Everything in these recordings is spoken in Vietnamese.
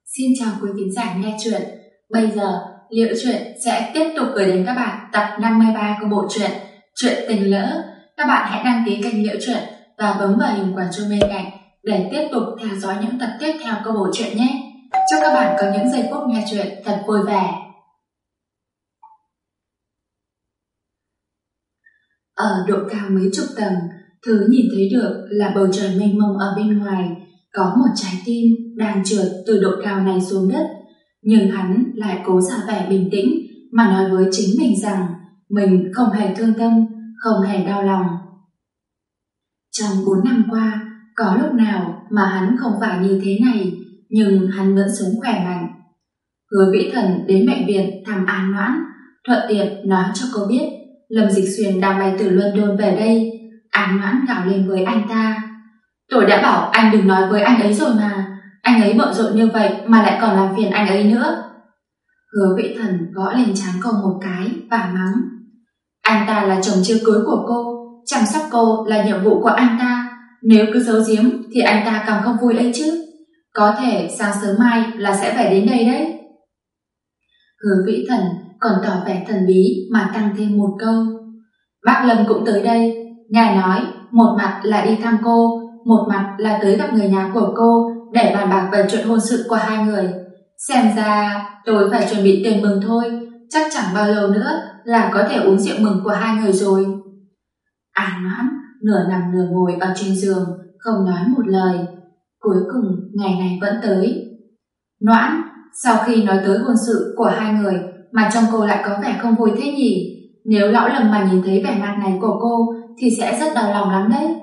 Xin chào quý khán giả nghe truyện. Bây giờ, Liễu Truyện sẽ tiếp tục gửi đến các bạn tập 53 của bộ truyện Chuyện Tình Lỡ. Các bạn hãy đăng ký kênh Liễu Truyện và bấm vào hình quả chuông bên cạnh để tiếp tục theo dõi những tập tiếp theo của bộ truyện nhé. Chúc các bạn có những giây phút nghe truyện thật vui vẻ. Ở độ cao mấy chục tầng, thứ nhìn thấy được là bầu trời mênh mông ở bên ngoài. Có một trái tim đang trượt từ độ cao này xuống đất, nhưng hắn lại cố ra vẻ bình tĩnh mà nói với chính mình rằng mình không hề thương tâm, không hề đau lòng. Trong 4 năm qua, có lúc nào mà hắn không phải như thế này, nhưng hắn vẫn sống khỏe mạnh. Hứa Vĩ Thần đến bệnh viện thăm An Noãn, thuận tiện nói cho cô biết Lâm Dịch Xuyên đang bay từ London về đây. An Noãn gào lên với anh ta: "Tôi đã bảo anh đừng nói với anh ấy rồi mà, anh ấy bận rộn như vậy mà lại còn làm phiền anh ấy nữa." Hứa Vĩ Thần gõ lên trán cô một cái và mắng: "Anh ta là chồng chưa cưới của cô, chăm sóc cô là nhiệm vụ của anh ta, nếu cứ giấu giếm thì anh ta càng không vui ấy chứ. Có thể sáng sớm mai là sẽ phải đến đây đấy." Hứa Vĩ Thần còn tỏ vẻ thần bí mà tăng thêm một câu: "Bác Lâm cũng tới đây, ngài nói một mặt là đi thăm cô, một mặt là tới gặp người nhà của cô để bàn bạc về chuyện hôn sự của hai người. Xem ra tôi phải chuẩn bị tiền mừng thôi, chắc chẳng bao lâu nữa là có thể uống rượu mừng của hai người rồi." An Noãn nửa nằm nửa ngồi ở trên giường, không nói một lời. Cuối cùng ngày này vẫn tới. "Noãn, sau khi nói tới hôn sự của hai người mà trông cô lại có vẻ không vui thế nhỉ? Nếu lão Lâm mà nhìn thấy vẻ mặt này của cô thì sẽ rất đau lòng lắm đấy."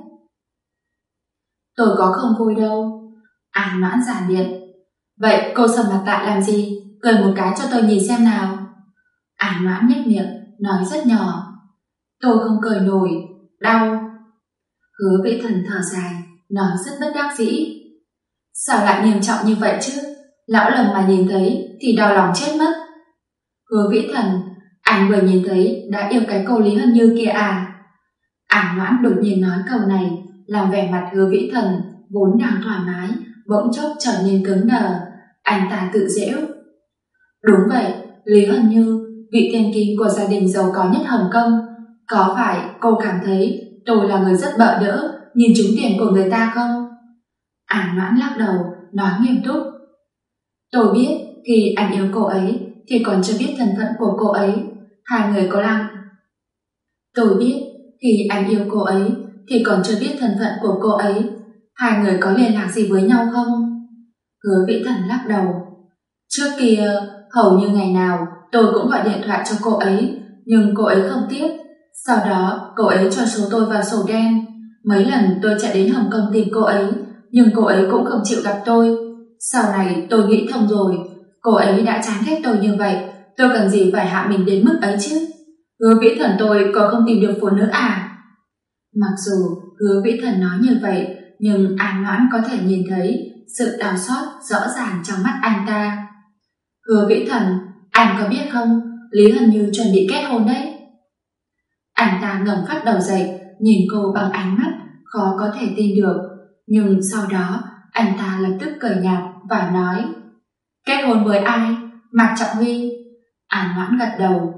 "Tôi có không vui đâu." An Noãn giản điện. "Vậy cô sầm mặt lại làm gì? Cười một cái cho tôi nhìn xem nào." An Noãn nhếch miệng, nói rất nhỏ: "Tôi không cười nổi, đau." Hứa Vĩ Thần thở dài, nói rất bất đắc dĩ: "Sao lại nghiêm trọng như vậy chứ? Lão Lâm mà nhìn thấy thì đau lòng chết mất." "Hứa Vĩ Thần, anh vừa nhìn thấy đã yêu cái cô Lý Hân Như kia à?" An Noãn đột nhiên nói câu này làm vẻ mặt Hứa Vĩ Thần vốn đang thoải mái bỗng chốc trở nên cứng đờ. Anh ta tự giễu: "Đúng vậy, Lý Hân Như, vị thiên kim của gia đình giàu có nhất Hồng Kông. Có phải cô cảm thấy tôi là người rất bợ đỡ, nhìn trúng tiền của người ta không?" An Noãn lắc đầu, nói nghiêm túc: "Tôi biết khi anh yêu cô ấy thì còn chưa biết thân phận của cô ấy. Hai người có làm Tôi biết khi anh yêu cô ấy thì còn chưa biết thân phận của cô ấy. Hai người có liên lạc gì với nhau không?" Hứa Vĩ Thần lắc đầu: "Trước kia hầu như ngày nào tôi cũng gọi điện thoại cho cô ấy, nhưng cô ấy không tiếp. Sau đó cô ấy cho số tôi vào sổ đen. Mấy lần tôi chạy đến Hồng Kông tìm cô ấy, nhưng cô ấy cũng không chịu gặp tôi. Sau này tôi nghĩ thông rồi, cô ấy đã chán ghét tôi như vậy, tôi cần gì phải hạ mình đến mức ấy chứ? Hứa Vĩ Thần tôi còn không tìm được phụ nữ à?" Mặc dù Hứa Vĩ Thần nói như vậy, nhưng An Noãn có thể nhìn thấy sự đau xót rõ ràng trong mắt anh ta. "Hứa Vĩ Thần, anh có biết không, Lý Hân Như chuẩn bị kết hôn đấy." Anh ta ngẩng phát đầu dậy, nhìn cô bằng ánh mắt khó có thể tin được, nhưng sau đó anh ta lập tức cười nhạt và nói: "Kết hôn với ai? Mạc Trọng Huy?" An Noãn gật đầu.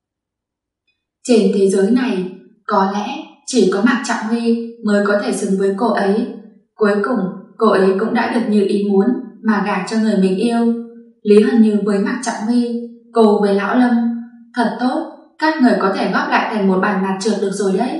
Trên thế giới này, có lẽ chỉ có Mạc Trọng Huy mới có thể xứng với cô ấy. Cuối cùng, cô ấy cũng đã được như ý muốn mà gả cho người mình yêu. Lý Hân Như với Mạc Trọng Huy, cô với Lão Lâm, thật tốt, các người có thể góp lại thành một bàn mặt trượt được rồi đấy."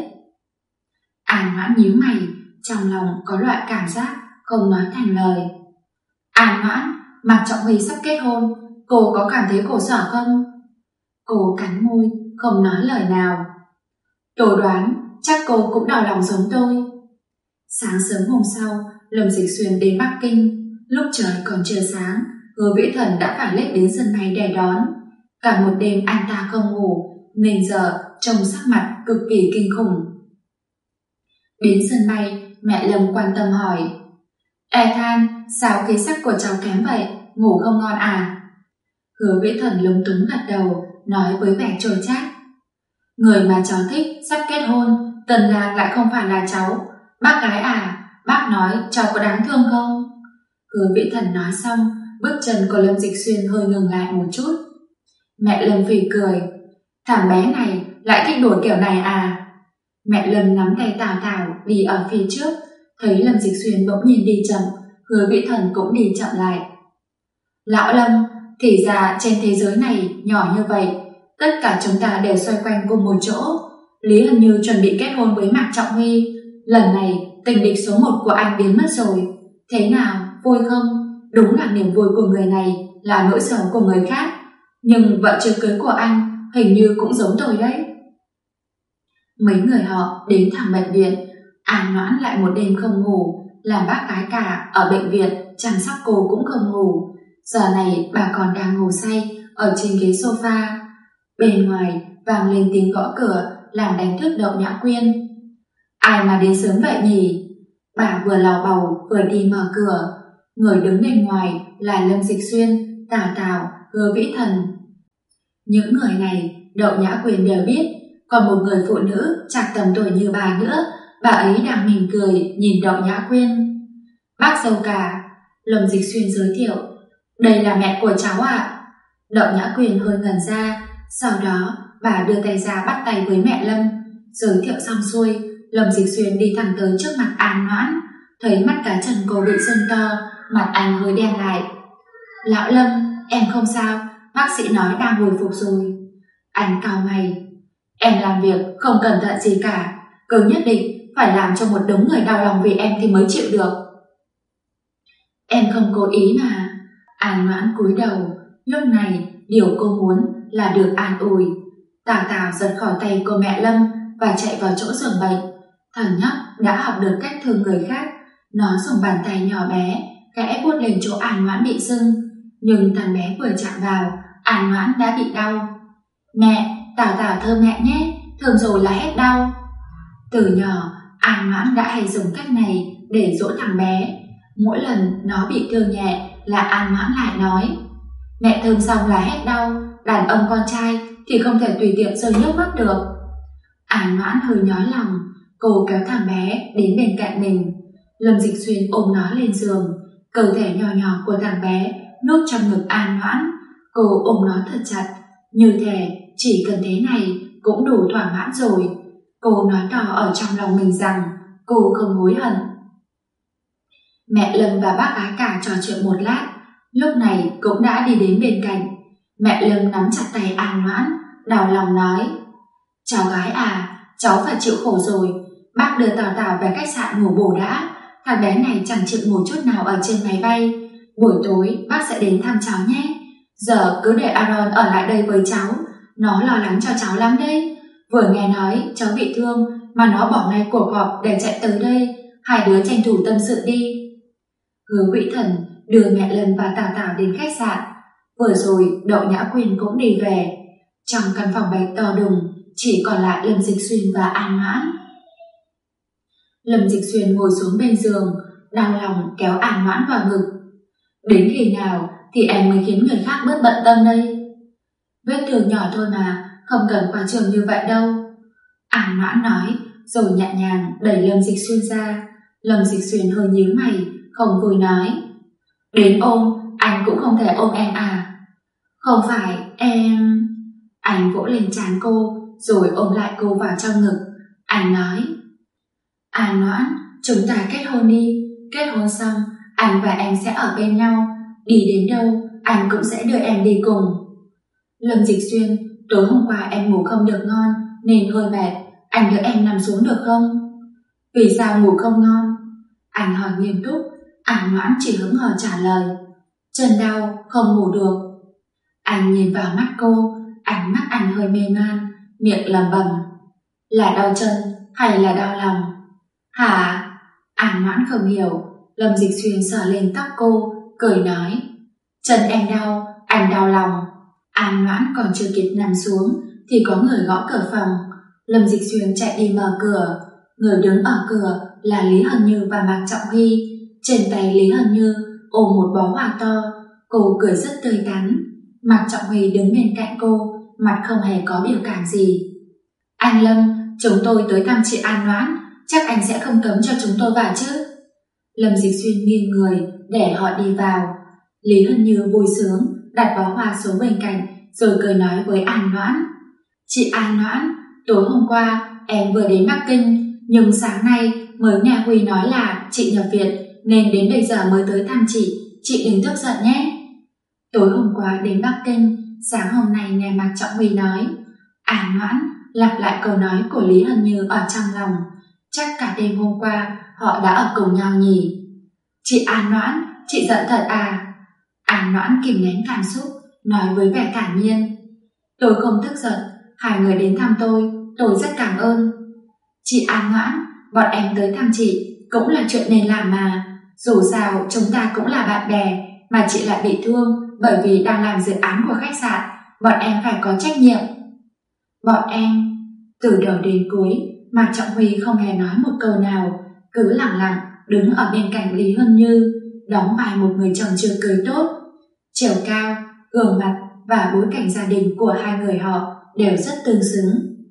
An Noãn nhíu mày, trong lòng có loại cảm giác không nói thành lời. "An Noãn, Mạc Trọng Huy sắp kết hôn, cô có cảm thấy khổ sở không?" Cô cắn môi, không nói lời nào. "Tôi đoán chắc cô cũng đau lòng giống tôi." Sáng sớm hôm sau, Lâm Dịch Xuyên đến Bắc Kinh. Lúc trời còn chưa sáng, Hứa Vĩ Thần đã phải lết đến sân bay để đón. Cả một đêm anh ta không ngủ, nên giờ trông sắc mặt cực kỳ kinh khủng. Đến sân bay, mẹ Lâm quan tâm hỏi: "E Than, sao khí sắc của cháu kém vậy, ngủ không ngon à?" Hứa Vĩ Thần lúng túng gật đầu, nói với vẻ trôi chát: "Người mà cháu thích sắp kết hôn, Tần Lạc lại không phải là cháu. Bác gái à, bác nói cháu có đáng thương không?" Hứa Vĩ Thần nói xong, bước chân của Lâm Dịch Xuyên hơi ngừng lại một chút. Mẹ Lâm phì cười. Thằng bé này lại thích đùa kiểu này à? Mẹ Lâm nắm tay Tào Thảo đi ở phía trước, thấy Lâm Dịch Xuyên bỗng nhiên đi chậm, Hứa Vĩ Thần cũng đi chậm lại. Lão Lâm, thì ra trên thế giới này nhỏ như vậy, tất cả chúng ta đều xoay quanh cùng một chỗ. Lý Hân Như chuẩn bị kết hôn với Mạc Trọng Huy, lần này tình địch số 1 của anh biến mất rồi. Thế nào, vui không? Đúng là niềm vui của người này là nỗi sầu của người khác, nhưng vợ chưa cưới của anh hình như cũng giống tôi đấy. Mấy người họ đến thẳng bệnh viện. An Noãn lại một đêm không ngủ, làm bác gái cả ở bệnh viện chăm sóc cô cũng không ngủ. Giờ này bà còn đang ngủ say ở trên ghế sofa. Bên ngoài vang lên tiếng gõ cửa làm đánh thức Đậu Nhã Quyên. Ai mà đến sớm vậy nhỉ? Bà vừa lò bầu vừa đi mở cửa. Người đứng bên ngoài là Lâm Dịch Xuyên, Tào Tào, Hứa Vĩ Thần. Những người này Đậu Nhã Quyên đều biết. Còn một người phụ nữ chạc tầm tuổi như bà nữa, bà ấy đang mỉm cười nhìn Đậu Nhã Quyên. Bác dâu cả, Lâm Dịch Xuyên giới thiệu. Đây là mẹ của cháu ạ. Đậu Nhã Quyên hơi ngẩn ra, sau đó bà đưa tay ra bắt tay với mẹ Lâm. Giới thiệu xong xuôi, Lâm Dịch Xuyên đi thẳng tới trước mặt An Noãn, thấy mắt cá chân cô bị sưng to, mặt anh hơi đen lại. Lão Lâm, em không sao, bác sĩ nói đang hồi phục rồi. Anh cau mày. Em làm việc không cẩn thận gì cả, cứ nhất định phải làm cho một đống người đau lòng vì em thì mới chịu được. Em không cố ý mà. An Noãn cúi đầu. Lúc này điều cô muốn là được an ủi. Tào Tào giật khỏi tay cô mẹ Lâm và chạy vào chỗ giường bệnh. Thằng nhóc đã học được cách thương người khác. Nó dùng bàn tay nhỏ bé khẽ vuốt lên chỗ An Noãn bị sưng, nhưng thằng bé vừa chạm vào, An Noãn đã bị đau. Mẹ, Tào Tào thơm mẹ nhé, thơm rồi là hết đau. Từ nhỏ, An Noãn đã hay dùng cách này để dỗ thằng bé. Mỗi lần nó bị thương nhẹ là An Noãn lại nói: mẹ thơm xong là hết đau, đàn ông con trai thì không thể tùy tiện rơi nước mắt được. An Noãn hơi nhói lòng, cô kéo thằng bé đến bên cạnh mình. Lâm Dịch Xuyên ôm nó lên giường, cơ thể nhỏ nhỏ của thằng bé nuốt trong ngực An Noãn. Cô ôm nó thật chặt, như thể chỉ cần thế này cũng đủ thỏa mãn rồi. Cô nói to ở trong lòng mình rằng cô không hối hận. Mẹ Lâm và bác gái cả trò chuyện một lát, lúc này cũng đã đi đến bên cạnh. Mẹ Lâm nắm chặt tay An Noãn, đau lòng nói: cháu gái à, cháu phải chịu khổ rồi. Bác đưa Tào Tào về khách sạn ngủ bổ đã. Thằng bé này chẳng chịu ngủ chút nào ở trên máy bay. Buổi tối bác sẽ đến thăm cháu nhé. Giờ cứ để Aaron ở lại đây với cháu, nó lo lắng cho cháu lắm đấy. Vừa nghe nói cháu bị thương mà nó bỏ ngay cuộc họp để chạy tới đây. Hai đứa tranh thủ tâm sự đi. Hứa Vĩ Thần đưa mẹ Lâm và Tào Tào đến khách sạn. Vừa rồi Đậu Nhã Quyên cũng đi về. Trong căn phòng bệnh to đùng chỉ còn lại Lâm Dịch Xuyên và An Noãn. Lâm Dịch Xuyên ngồi xuống bên giường, đau lòng kéo An Noãn vào ngực. Đến khi nào thì em mới khiến người khác bớt bận tâm đây? Vết thương nhỏ thôi mà, không cần quá trường như vậy đâu. An Noãn nói, rồi nhẹ nhàng đẩy Lâm Dịch Xuyên ra. Lâm Dịch Xuyên hơi nhíu mày, không vui nói: đến ôm, anh cũng không thể ôm em à? Không phải, em... Anh vỗ lên trán cô, rồi ôm lại cô vào trong ngực. Anh nói: An Noãn, chúng ta kết hôn đi. Kết hôn xong, anh và em sẽ ở bên nhau. Đi đến đâu, anh cũng sẽ đưa em đi cùng. Lâm Dịch Xuyên, tối hôm qua em ngủ không được ngon nên hơi mệt, anh đưa em nằm xuống được không? Vì sao ngủ không ngon? Anh hỏi nghiêm túc. An Noãn chỉ hững hờ trả lời: chân đau, không ngủ được. Anh nhìn vào mắt cô, ánh mắt anh hơi mê man, miệng lẩm bẩm: là đau chân hay là đau lòng? Hả? An Noãn không hiểu. Lâm Dịch Xuyên sờ lên tóc cô, cười nói: chân em đau, anh đau lòng. An Noãn còn chưa kịp nằm xuống thì có người gõ cửa phòng. Lâm Dịch Xuyên chạy đi mở cửa. Người đứng ở cửa là Lý Hân Như và Mạc Trọng Huy. Trên tay Lý Hân Như ôm một bó hoa to. Cô cười rất tươi tắn. Mạc Trọng Huy đứng bên cạnh cô, mặt không hề có biểu cảm gì. Anh Lâm, chúng tôi tới thăm chị An Noãn, chắc anh sẽ không cấm cho chúng tôi vào chứ? Lâm Dịch Xuyên nghiêng người để họ đi vào. Lý Hân Như vui sướng đặt bó hoa xuống bên cạnh rồi cười nói với An Noãn: Chị An Noãn, tối hôm qua em vừa đến Bắc Kinh, nhưng sáng nay mới nghe Huy nói là chị nhập viện nên đến bây giờ mới tới thăm chị đừng tức giận nhé. Tối hôm qua đến Bắc Kinh, sáng hôm nay nghe Mạc Trọng Huy nói. An Noãn lặp lại câu nói của Lý Hân Như ở trong lòng. Chắc cả đêm hôm qua họ đã ở cùng nhau nhỉ. Chị An Noãn, chị giận thật à? An Noãn kìm nén cảm xúc, nói với vẻ thản nhiên. Tôi không tức giận, hai người đến thăm tôi rất cảm ơn. Chị An Noãn, bọn em tới thăm chị cũng là chuyện nên làm mà. Dù sao chúng ta cũng là bạn bè, mà chị lại bị thương bởi vì đang làm dự án của khách sạn, bọn em phải có trách nhiệm. Bọn em? Từ đầu đến cuối, Mạc Trọng Huy không hề nói một câu nào, cứ lặng lặng đứng ở bên cạnh Lý Hân Như, đóng vai một người chồng chưa cưới tốt. Chiều cao, gương mặt và bối cảnh gia đình của hai người họ đều rất tương xứng.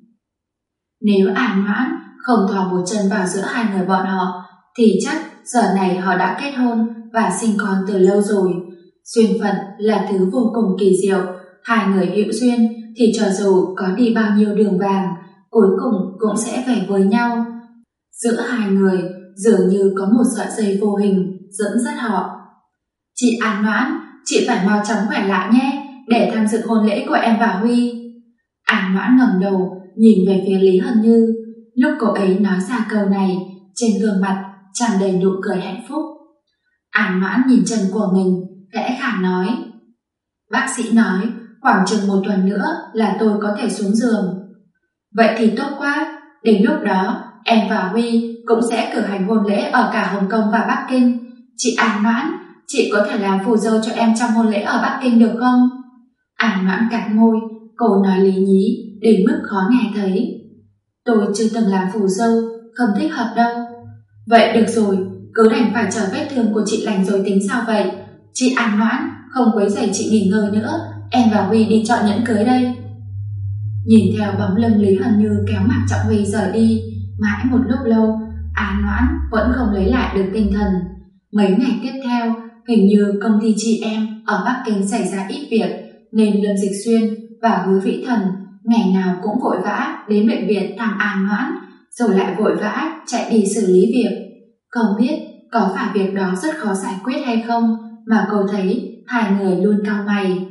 Nếu An Noãn không thò một chân vào giữa hai người bọn họ, thì chắc giờ này họ đã kết hôn và sinh con từ lâu rồi. Duyên phận là thứ vô cùng kỳ diệu, hai người hữu duyên thì cho dù có đi bao nhiêu đường vàng, cuối cùng cũng sẽ về với nhau. Giữa hai người dường như có một sợi dây vô hình dẫn dắt họ. Chị An Noãn, chị phải mau chóng khỏe lại nhé, để tham dự hôn lễ của em và Huy. An Noãn ngẩng đầu nhìn về phía Lý Hân Như. Lúc cô ấy nói ra câu này, trên gương mặt tràn đầy nụ cười hạnh phúc. An Noãn nhìn chân của mình, khẽ khàng nói: Bác sĩ nói khoảng chừng 1 tuần nữa là tôi có thể xuống giường. Vậy thì tốt quá, đến lúc đó em và Huy cũng sẽ cử hành hôn lễ ở cả Hồng Kông và Bắc Kinh. Chị An Noãn, chị có thể làm phù dâu cho em trong hôn lễ ở Bắc Kinh được không? An Noãn cắn môi, cô nói lý nhí đến mức khó nghe thấy. Tôi chưa từng làm phù dâu, không thích hợp đâu. Vậy được rồi, cứ đành phải chờ vết thương của chị lành rồi tính sao vậy? Chị An Noãn, không quấy rầy chị nghỉ ngơi nữa, em và Huy đi chọn nhẫn cưới đây. Nhìn theo bóng lưng Lý Hân Như kéo Mạc Trọng Huy rời đi, mãi một lúc lâu, An Noãn vẫn không lấy lại được tinh thần. Mấy ngày tiếp theo, hình như công ty chị em ở Bắc Kinh xảy ra ít việc, nên Lâm Dịch Xuyên và Hứa Vĩ Thần ngày nào cũng vội vã đến bệnh viện thăm An Noãn, rồi lại vội vã chạy đi xử lý việc. Không biết có phải việc đó rất khó giải quyết hay không mà cô thấy hai người luôn cau mày.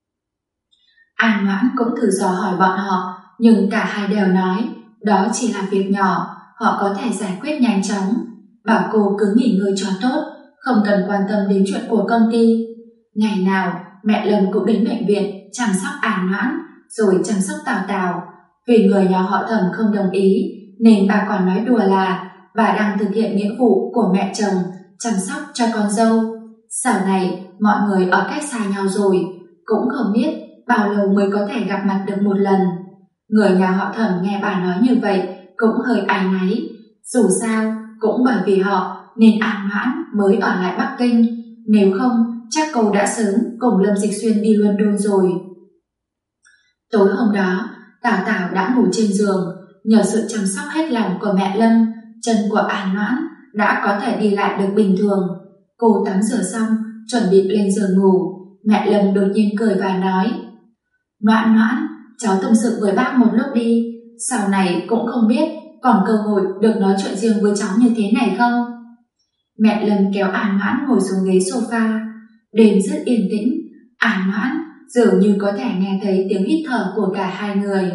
An Noãn cũng thử dò hỏi bọn họ, nhưng cả hai đều nói đó chỉ là việc nhỏ, họ có thể giải quyết nhanh chóng, bảo cô cứ nghỉ ngơi cho tốt, không cần quan tâm đến chuyện của công ty. Ngày nào mẹ Lâm cũng đến bệnh viện chăm sóc An Noãn, rồi chăm sóc Tào Tào. Vì người nhà họ Thẩm không đồng ý, nên bà còn nói đùa là bà đang thực hiện nghĩa vụ của mẹ chồng chăm sóc cho con dâu. Sau này mọi người ở cách xa nhau rồi, cũng không biết bao lâu mới có thể gặp mặt được một lần. Người nhà họ Thẩm nghe bà nói như vậy cũng hơi áy náy. Dù sao cũng bởi vì họ nên An Noãn mới ở lại Bắc Kinh, nếu không chắc cô đã sớm cùng Lâm Dịch Xuyên đi London rồi. Tối hôm đó, Tào Tào đã ngủ trên giường. Nhờ sự chăm sóc hết lòng của mẹ Lâm, chân của An Noãn đã có thể đi lại được bình thường. Cô tắm rửa xong, chuẩn bị lên giường ngủ. Mẹ Lâm đột nhiên cười và nói: Noãn Noãn, cháu tâm sự với bác một lúc đi, sau này cũng không biết còn cơ hội được nói chuyện riêng với cháu như thế này không. Mẹ Lâm kéo An Noãn ngồi xuống ghế sofa. Đêm rất yên tĩnh, An Noãn dường như có thể nghe thấy tiếng hít thở của cả hai người.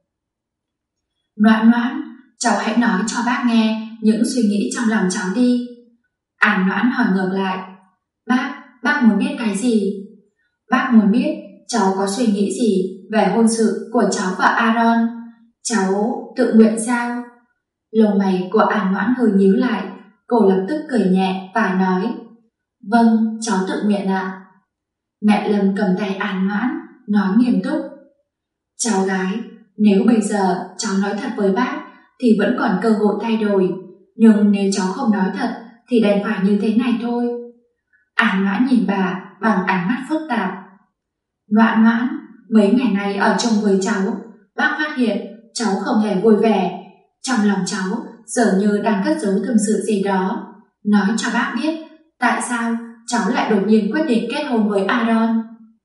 Noãn Noãn, cháu hãy nói cho bác nghe những suy nghĩ trong lòng cháu đi. An Noãn hỏi ngược lại: Bác muốn biết cái gì? Bác muốn biết cháu có suy nghĩ gì về hôn sự của cháu và Aaron. Cháu tự nguyện sao? Lông mày của An Noãn hơi nhíu lại, cô lập tức cười nhẹ và nói: Vâng, cháu tự nguyện ạ. Mẹ Lâm cầm tay An Noãn, nói nghiêm túc: Cháu gái, nếu bây giờ cháu nói thật với bác thì vẫn còn cơ hội thay đổi, nhưng nếu cháu không nói thật thì đành phải như thế này thôi. An Noãn nhìn bà bằng ánh mắt phức tạp. Noãn Noãn, mấy ngày nay ở chung với cháu, bác phát hiện cháu không hề vui vẻ. Trong lòng cháu dường như đang cất giấu tâm sự gì đó. Nói cho bác biết tại sao cháu lại đột nhiên quyết định kết hôn với Aaron?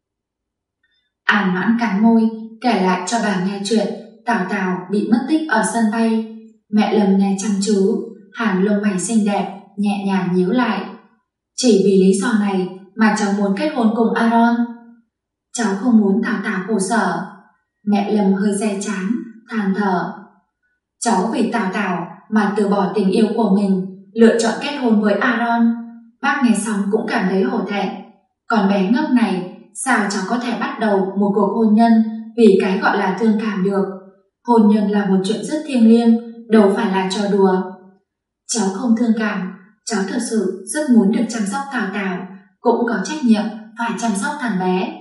An Mãn cắn môi, kể lại cho bà nghe chuyện Tào Tào bị mất tích ở sân bay. Mẹ Lâm nghe chăm chú, hàng lông mày xinh đẹp nhẹ nhàng nhíu lại. Chỉ vì lý do này mà cháu muốn kết hôn cùng Aaron. Cháu không muốn Tào Tào khổ sở. Mẹ Lâm hơi day chán, than thở. Cháu vì Tào Tào mà từ bỏ tình yêu của mình, lựa chọn kết hôn với Aaron. Bác nghe xong cũng cảm thấy hổ thẹn. Còn bé ngốc này, sao cháu có thể bắt đầu một cuộc hôn nhân vì cái gọi là thương cảm được? Hôn nhân là một chuyện rất thiêng liêng, đâu phải là trò đùa. Cháu không thương cảm, cháu thật sự rất muốn được chăm sóc Tào Tào, cũng có trách nhiệm phải chăm sóc thằng bé.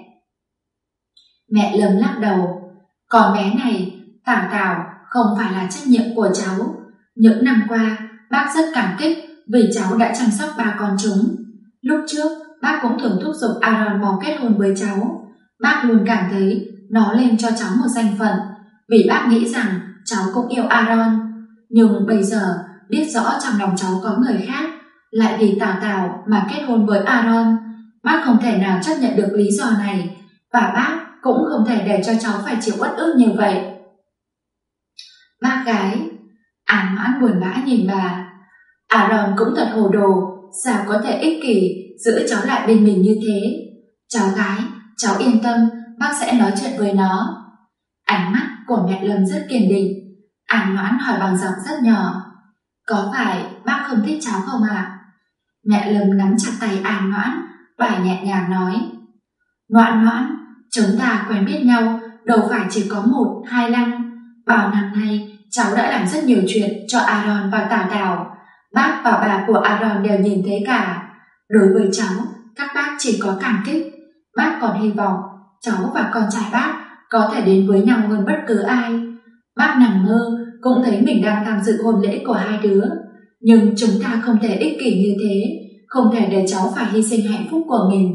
Mẹ Lâm lắc đầu. Còn bé này, Tào Tào không phải là trách nhiệm của cháu. Những năm qua, bác rất cảm kích vì cháu đã chăm sóc ba con chúng. Lúc trước, bác cũng thường thúc giục Aaron mau kết hôn với cháu. Bác luôn cảm thấy nó lên cho cháu một danh phận, vì bác nghĩ rằng cháu cũng yêu Aaron. Nhưng bây giờ, biết rõ trong lòng cháu có người khác, lại vì Tào Tào mà kết hôn với Aaron. Bác không thể nào chấp nhận được lý do này, và bác cũng không thể để cho cháu phải chịu uất ức như vậy. Bác gái. An Mãn buồn bã nhìn bà. Aaron cũng thật hồ đồ, sao có thể ích kỷ giữ cháu lại bên mình như thế? Cháu gái, cháu yên tâm, bác sẽ nói chuyện với nó. Ánh mắt của mẹ Lâm rất kiên định. An Mãn hỏi bằng giọng rất nhỏ. Có phải bác không thích cháu không ạ? Mẹ Lâm nắm chặt tay An Mãn, bà nhẹ nhàng nói. Noãn Noãn, chúng ta quen biết nhau đâu phải chỉ có 1-2 năm. Bao năm nay cháu đã làm rất nhiều chuyện cho Aaron và Tào Tào. Bác và bà của Aaron đều nhìn thấy cả. Đối với cháu, các bác chỉ có cảm kích. Bác còn hy vọng cháu và con trai bác có thể đến với nhau hơn bất cứ ai. Bác nằm mơ cũng thấy mình đang tham dự hôn lễ của hai đứa. Nhưng chúng ta không thể ích kỷ như thế, không thể để cháu phải hy sinh hạnh phúc của mình.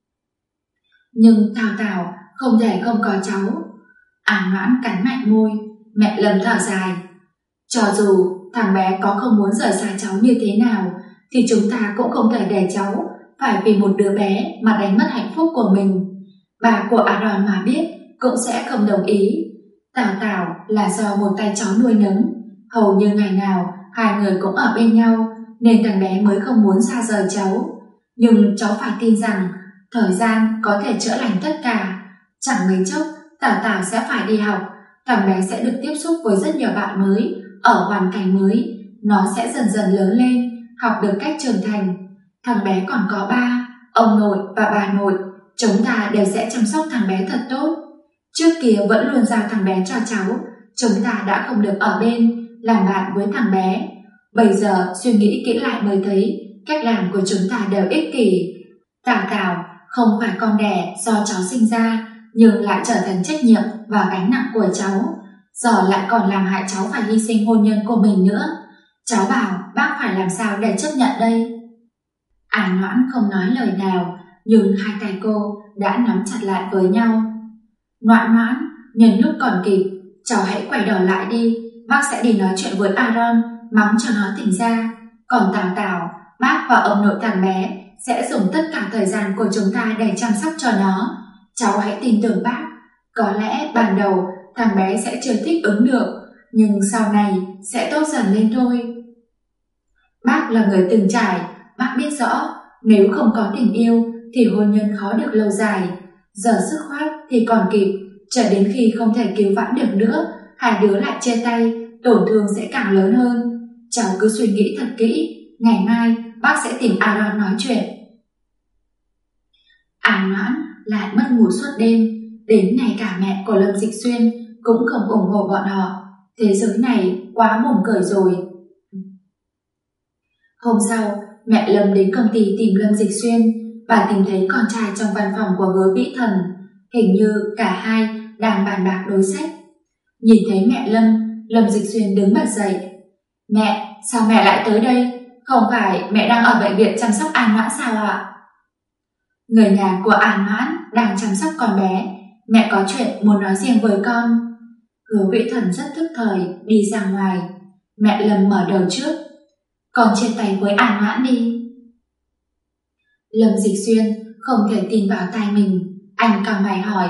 Nhưng Tào Tào không thể không có cháu. An Mãn cắn mạnh môi. Mẹ Lâm thở dài. Cho dù thằng bé có không muốn rời xa cháu như thế nào, thì chúng ta cũng không thể để cháu phải vì một đứa bé mà đánh mất hạnh phúc của mình. Bà của Aaron mà biết cũng sẽ không đồng ý. Tào Tào là do một tay cháu nuôi nấng, hầu như ngày nào hai người cũng ở bên nhau, nên thằng bé mới không muốn xa rời cháu. Nhưng cháu phải tin rằng thời gian có thể chữa lành tất cả. Chẳng mấy chốc Tào Tào sẽ phải đi học. Thằng bé sẽ được tiếp xúc với rất nhiều bạn mới, ở hoàn cảnh mới. Nó sẽ dần dần lớn lên, học được cách trưởng thành. Thằng bé còn có ba, ông nội và bà nội. Chúng ta đều sẽ chăm sóc thằng bé thật tốt. Trước kia vẫn luôn giao thằng bé cho cháu. Chúng ta đã không được ở bên, làm bạn với thằng bé. Bây giờ suy nghĩ kỹ lại mới thấy cách làm của chúng ta đều ích kỷ. Tào Tào không phải con đẻ do cháu sinh ra, nhưng lại trở thành trách nhiệm và gánh nặng của cháu. Giờ lại còn làm hại cháu phải hy sinh hôn nhân của mình nữa. Cháu bảo bác phải làm sao để chấp nhận đây? An Mãn không nói lời nào, nhưng hai tay cô đã nắm chặt lại với nhau. Noãn Noãn, nhân lúc còn kịp, cháu hãy quay đầu lại đi. Bác sẽ đi nói chuyện với Aaron, mắng cho nó tỉnh ra. Còn Tào Tào, bác và ông nội thằng bé sẽ dùng tất cả thời gian của chúng ta để chăm sóc cho nó. Cháu hãy tin tưởng bác. Có lẽ ban đầu thằng bé sẽ chưa thích ứng được, nhưng sau này sẽ tốt dần lên thôi. Bác là người từng trải, bác biết rõ nếu không có tình yêu thì hôn nhân khó được lâu dài. Giờ dứt khoát thì còn kịp, chờ đến khi không thể cứu vãn được nữa, hai đứa lại chia tay, tổn thương sẽ càng lớn hơn. Cháu cứ suy nghĩ thật kỹ, ngày mai bác sẽ tìm Aaron nói chuyện. An Mãn lại mất ngủ suốt đêm, đến ngay cả mẹ của Lâm Dịch Xuyên cũng không ủng hộ bọn họ. Thế giới này quá buồn cười rồi. Hôm sau, mẹ Lâm đến công ty tìm Lâm Dịch Xuyên. Bà tìm thấy con trai trong văn phòng của Hứa Vĩ Thần. Hình như cả hai đang bàn bạc đối sách. Nhìn thấy mẹ Lâm, Lâm Dịch Xuyên đứng bật dậy. Mẹ, sao mẹ lại tới đây? Không phải mẹ đang ở bệnh viện chăm sóc An Mãn sao ạ? Người nhà của An Mãn đang chăm sóc con bé. Mẹ có chuyện muốn nói riêng với con. Hứa Vĩ Thần rất thức thời đi ra ngoài. Mẹ Lâm mở đầu trước. Con chia tay với An Mãn đi. Lâm Dịch Xuyên không thể tin vào tai mình. Anh cau mày hỏi: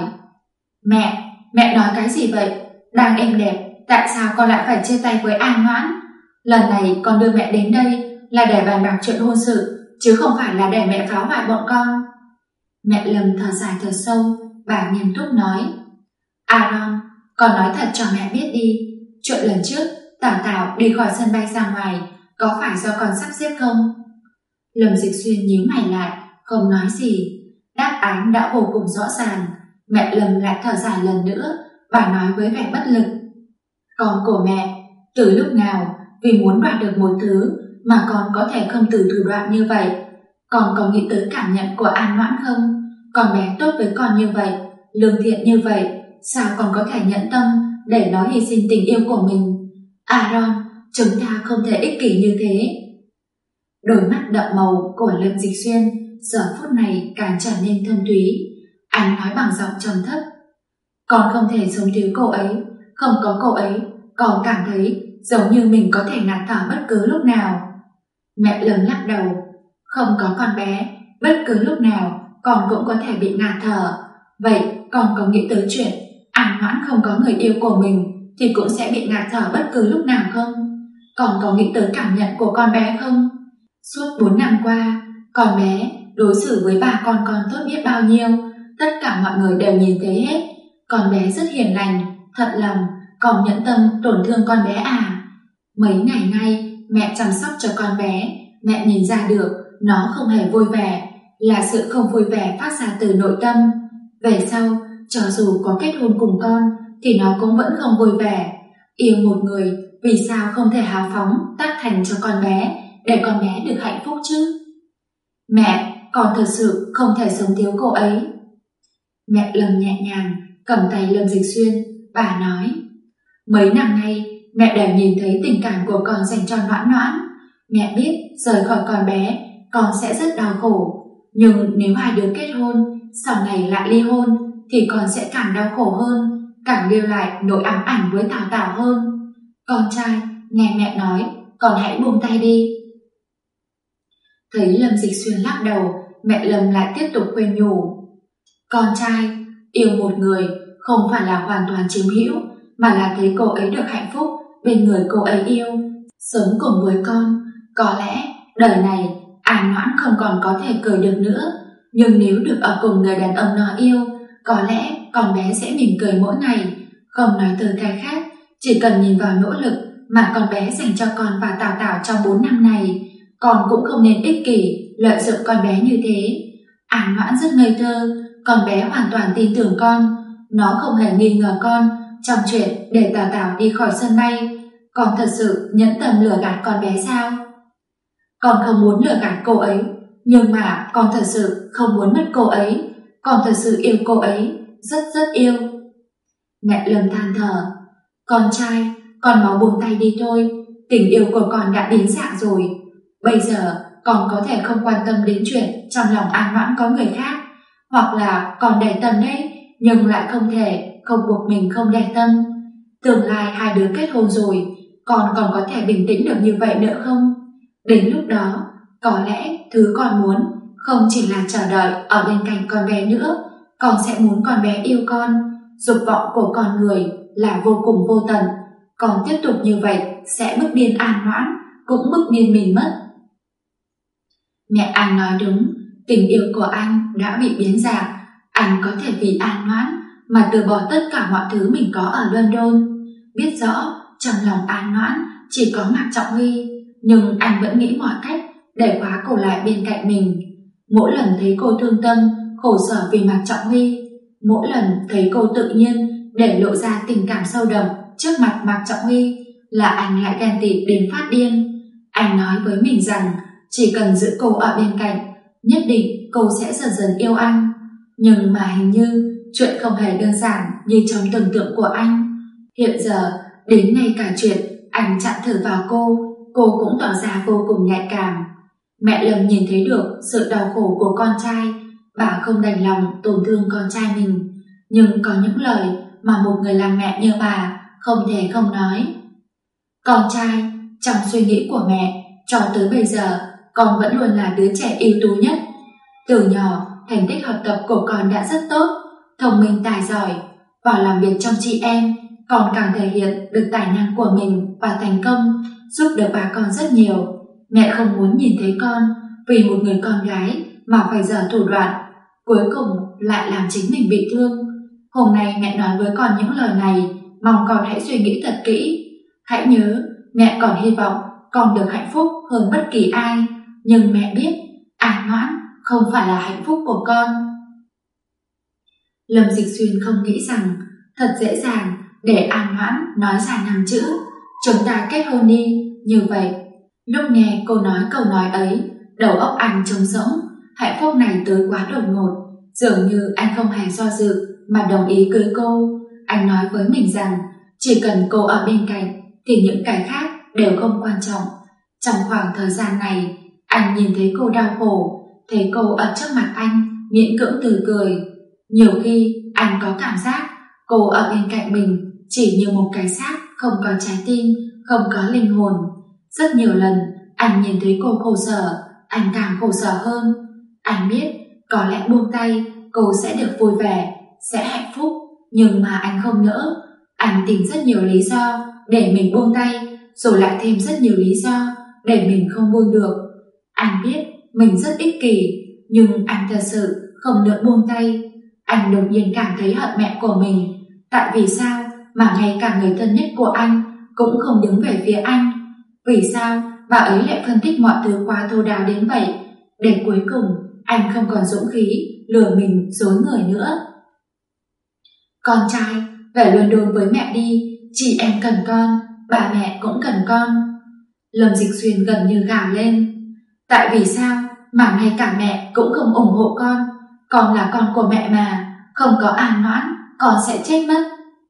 Mẹ nói cái gì vậy? Đang êm đẹp, tại sao con lại phải chia tay với An Noãn? Lần này con đưa mẹ đến đây là để bàn bạc chuyện hôn sự, chứ không phải là để mẹ phá hoại bọn con. Mẹ Lâm thở dài thật sâu, bà nghiêm túc nói: Aaron, con nói thật cho mẹ biết đi, chuyện lần trước Tảo Tảo đi khỏi sân bay ra ngoài có phải do con sắp xếp không? Lâm Dịch Xuyên nhíu mày lại, không nói gì. Đáp án đã vô cùng rõ ràng. Mẹ Lâm lại thở dài lần nữa, bà nói với vẻ bất lực: Con của mẹ, từ lúc nào vì muốn đoạt được một thứ mà con có thể không từ thủ đoạn như vậy? Con có nghĩ tới cảm nhận của An Noãn không? Con bé tốt với con như vậy, lương thiện như vậy, sao con có thể nhẫn tâm để nó hy sinh tình yêu của mình? Aaron, chúng ta không thể ích kỷ như thế. Đôi mắt đậm màu của Lâm Dịch Xuyên giờ phút này càng trở nên thâm thúy. Anh nói bằng giọng trầm thấp: Con không thể sống thiếu cô ấy. Không có cô ấy, con cảm thấy giống như mình có thể ngạt thở bất cứ lúc nào. Mẹ Lâm lắc đầu: Không có con bé, bất cứ lúc nào con cũng có thể bị ngạt thở. Vậy con có nghĩ tới chuyện An Noãn không có người yêu của mình thì cũng sẽ bị ngạt thở bất cứ lúc nào không? Con có nghĩ tới cảm nhận của con bé không? Suốt 4 năm qua, con bé đối xử với bà con tốt biết bao nhiêu, tất cả mọi người đều nhìn thấy hết. Con bé rất hiền lành, thật lòng, còn nhẫn tâm tổn thương con bé à? Mấy ngày nay mẹ chăm sóc cho con bé, mẹ nhìn ra được nó không hề vui vẻ, là sự không vui vẻ phát ra từ nội tâm. Về sau, cho dù có kết hôn cùng con thì nó cũng vẫn không vui vẻ. Yêu một người, vì sao không thể hào phóng tác thành cho con bé, để con bé được hạnh phúc chứ? Mẹ, con thật sự không thể sống thiếu cô ấy. Mẹ Lâm nhẹ nhàng cầm tay Lâm Dịch Xuyên, bà nói: Mấy năm nay mẹ đều nhìn thấy tình cảm của con dành cho Noãn Noãn. Mẹ biết rời khỏi con bé con sẽ rất đau khổ, nhưng nếu hai đứa kết hôn sau này lại ly hôn thì con sẽ càng đau khổ hơn, càng lưu lại nỗi ám ảnh với Tảo Tảo hơn. Con trai, nghe mẹ nói, con hãy buông tay đi. Thấy Lâm Dịch Xuyên lắc đầu, mẹ Lâm lại tiếp tục khuyên nhủ: Con trai, yêu một người không phải là hoàn toàn chiếm hữu, mà là thấy cô ấy được hạnh phúc bên người cô ấy yêu, sống cùng với con. Có lẽ đời này An Noãn không còn có thể cười được nữa, nhưng nếu được ở cùng người đàn ông nó yêu, có lẽ con bé sẽ mỉm cười mỗi ngày. Không nói tới cái khác, chỉ cần nhìn vào nỗ lực mà con bé dành cho con và Tảo Tảo trong 4 năm này, con cũng không nên ích kỷ lợi dụng con bé như thế. An Noãn rất ngây thơ, con bé hoàn toàn tin tưởng con, nó không hề nghi ngờ con trong chuyện để Tảo Tảo đi khỏi sân bay. Con thật sự nhẫn tâm lừa gạt con bé sao? Con không muốn lừa gạt cô ấy, nhưng mà con thật sự không muốn mất cô ấy. Con thật sự yêu cô ấy, rất rất yêu. Mẹ Lâm than thở: Con trai, con mau buông tay đi thôi. Tình yêu của con đã biến dạng rồi. Bây giờ con có thể không quan tâm đến chuyện trong lòng An Noãn có người khác, hoặc là còn để tâm đấy, nhưng lại không thể không buộc mình không để tâm. Tương lai hai đứa kết hôn rồi, con còn có thể bình tĩnh được như vậy nữa không? Đến lúc đó, có lẽ thứ con muốn không chỉ là chờ đợi ở bên cạnh con bé nữa, con sẽ muốn con bé yêu con. Dục vọng của con người là vô cùng vô tận. Con tiếp tục như vậy sẽ bức điên An Noãn, cũng bức điên mình mất. Mẹ anh nói đúng, tình yêu của anh đã bị biến dạng. Anh có thể vì An Noãn mà từ bỏ tất cả mọi thứ mình có ở London. Biết rõ trong lòng An Noãn chỉ có Mạc Trọng Huy, nhưng anh vẫn nghĩ mọi cách để khóa cô lại bên cạnh mình. Mỗi lần thấy cô thương tâm, khổ sở vì Mạc Trọng Huy, mỗi lần thấy cô tự nhiên để lộ ra tình cảm sâu đậm trước mặt Mạc Trọng Huy, là anh lại ghen tị đến phát điên. Anh nói với mình rằng chỉ cần giữ cô ở bên cạnh, nhất định cô sẽ dần dần yêu anh. Nhưng mà hình như chuyện không hề đơn giản như trong tưởng tượng của anh. Hiện giờ, đến ngay cả chuyện anh chạm thử vào cô cũng tỏ ra vô cùng nhạy cảm. Mẹ Lâm nhìn thấy được sự đau khổ của con trai, bà không đành lòng tổn thương con trai mình. Nhưng có những lời mà một người làm mẹ như bà không thể không nói. Con trai, trong suy nghĩ của mẹ, cho tới bây giờ con vẫn luôn là đứa trẻ ưu tú nhất. Từ nhỏ, thành tích học tập của con đã rất tốt, thông minh tài giỏi. Vào làm việc trong chị em, con càng thể hiện được tài năng của mình và thành công, giúp đỡ bà con rất nhiều. Mẹ không muốn nhìn thấy con vì một người con gái mà phải dở thủ đoạn, cuối cùng lại làm chính mình bị thương. Hôm nay mẹ nói với con những lời này, mong con hãy suy nghĩ thật kỹ. Hãy nhớ, mẹ còn hy vọng con được hạnh phúc hơn bất kỳ ai, nhưng mẹ biết An Noãn không phải là hạnh phúc của con. Lâm Dịch Xuyên không nghĩ rằng thật dễ dàng để An Noãn nói ra 5 chữ "chúng ta kết hôn đi" như vậy. Lúc nghe cô nói câu nói ấy, đầu óc anh trống rỗng. Hạnh phúc này tới quá đột ngột, dường như anh không hề do dự mà đồng ý cưới cô. Anh nói với mình rằng chỉ cần cô ở bên cạnh thì những cái khác đều không quan trọng. Trong khoảng thời gian này, anh nhìn thấy cô đau khổ, thấy cô ở trước mặt anh miễn cưỡng tươi cười. Nhiều khi anh có cảm giác cô ở bên cạnh mình chỉ như một cái xác không có trái tim, không có linh hồn. Rất nhiều lần anh nhìn thấy cô khổ sở, anh càng khổ sở hơn. Anh biết có lẽ buông tay cô sẽ được vui vẻ, sẽ hạnh phúc, nhưng mà anh không nỡ. Anh tìm rất nhiều lý do để mình buông tay, rồi lại thêm rất nhiều lý do để mình không buông được. Anh biết mình rất ích kỷ, nhưng anh thật sự không nỡ buông tay. Anh đột nhiên cảm thấy hận mẹ của mình. Tại vì sao mà ngay cả người thân nhất của anh cũng không đứng về phía anh? Vì sao bà ấy lại phân tích mọi thứ quá thấu đáo đến vậy, để cuối cùng anh không còn dũng khí lừa mình dối người nữa? Con trai, về London với mẹ đi, chị em cần con, bà mẹ cũng cần con. Lâm Dịch Xuyên gần như gào lên. Tại vì sao mà ngay cả mẹ cũng không ủng hộ con? Con là con của mẹ mà, không có An Noãn, con sẽ chết mất.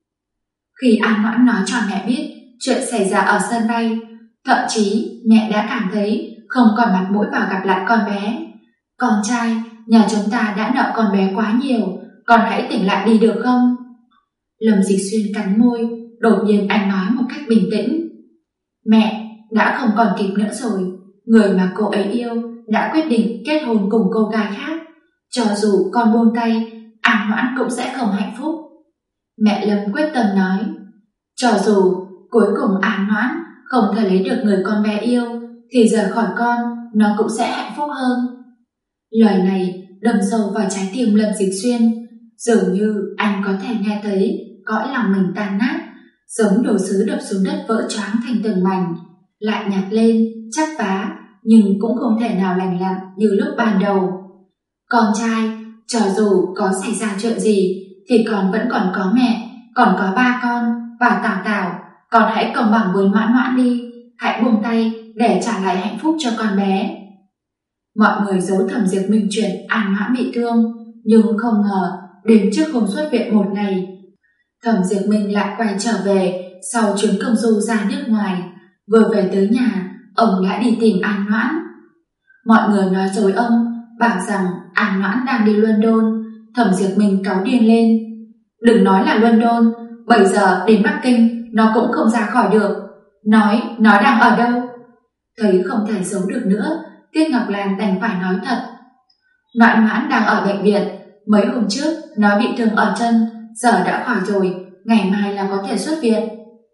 Khi An Noãn nói cho mẹ biết chuyện xảy ra ở sân bay, thậm chí mẹ đã cảm thấy không còn mặt mũi vào gặp lại con bé. Con trai, nhà chúng ta đã nợ con bé quá nhiều, con hãy tỉnh lại đi được không? Lâm Dịch Xuyên cắn môi, đột nhiên anh nói một cách bình tĩnh. Mẹ, đã không còn kịp nữa rồi. Người mà cô ấy yêu đã quyết định kết hôn cùng cô gái khác. Cho dù con buông tay, An Noãn cũng sẽ không hạnh phúc. Mẹ Lâm quyết tâm nói. Cho dù cuối cùng An Noãn không thể lấy được người con bé yêu, thì rời khỏi con, nó cũng sẽ hạnh phúc hơn. Lời này đâm sâu vào trái tim Lâm Dịch Xuyên. Dường như anh có thể nghe thấy cõi lòng mình tan nát, giống đồ sứ đập xuống đất vỡ choáng thành từng mảnh, lại nhặt lên, chắp vá, nhưng cũng không thể nào lành lặn như lúc ban đầu. Con trai, cho dù có xảy ra chuyện gì, thì con vẫn còn có mẹ, còn có ba con và Tào Tào. Con hãy công bằng với Noãn Noãn đi, hãy buông tay để trả lại hạnh phúc cho con bé. Mọi người giấu Thẩm Diệp Minh chuyện An Noãn bị thương, nhưng không ngờ đến trước hôm xuất viện một ngày, Thẩm Diệp Minh lại quay trở về sau chuyến công du ra nước ngoài. Vừa về tới nhà, ông đã đi tìm An Noãn. Mọi người nói dối ông, bảo rằng An Noãn đang đi London. Thẩm Diệp Minh cáu điên lên. Đừng nói là London, bây giờ đến Bắc Kinh nó cũng không ra khỏi được. Nói nó đang ở đâu? Thấy không thể giấu được nữa, Tiết Ngọc Lan đành phải nói thật. Noãn Noãn đang ở bệnh viện. Mấy hôm trước nó bị thương ở chân, giờ đã khỏi rồi, ngày mai là có thể xuất viện.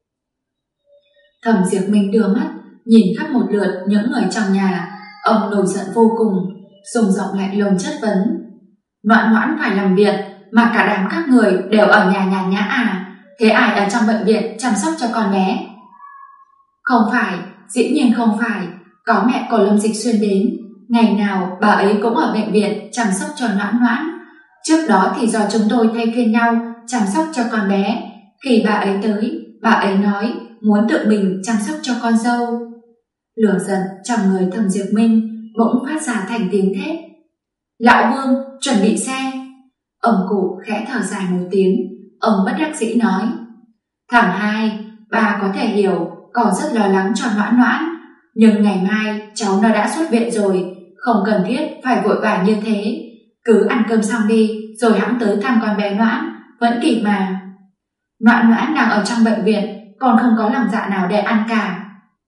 Thẩm Diệp Minh đưa mắt nhìn khắp một lượt những người trong nhà. Ông nổi giận vô cùng, dùng giọng lạnh lùng chất vấn. Noãn Noãn phải nằm viện mà cả đám các người đều ở nhà nhàn nhã à? Thế ai ở trong bệnh viện chăm sóc cho con bé? Không phải, dĩ nhiên không phải. Có mẹ của Lâm Dịch Xuyên đến, ngày nào bà ấy cũng ở bệnh viện chăm sóc cho Noãn Noãn. Trước đó thì do chúng tôi thay phiên nhau chăm sóc cho con bé. Khi bà ấy tới, bà ấy nói muốn tự mình chăm sóc cho con dâu. Lửa giận trong người Thẩm Diệp Minh bỗng phát ra thành tiếng thét. Lão Vương, chuẩn bị xe. Ông cụ khẽ thở dài một tiếng, ông bất đắc dĩ nói. Thằng hai, bà có thể hiểu con rất lo lắng cho Noãn Noãn, nhưng ngày mai cháu nó đã xuất viện rồi, không cần thiết phải vội vàng như thế. Cứ ăn cơm xong đi, rồi hẵng tới thăm con bé Noãn, vẫn kịp mà. Noãn Noãn đang ở trong bệnh viện, còn không có lòng dạ nào để ăn cả.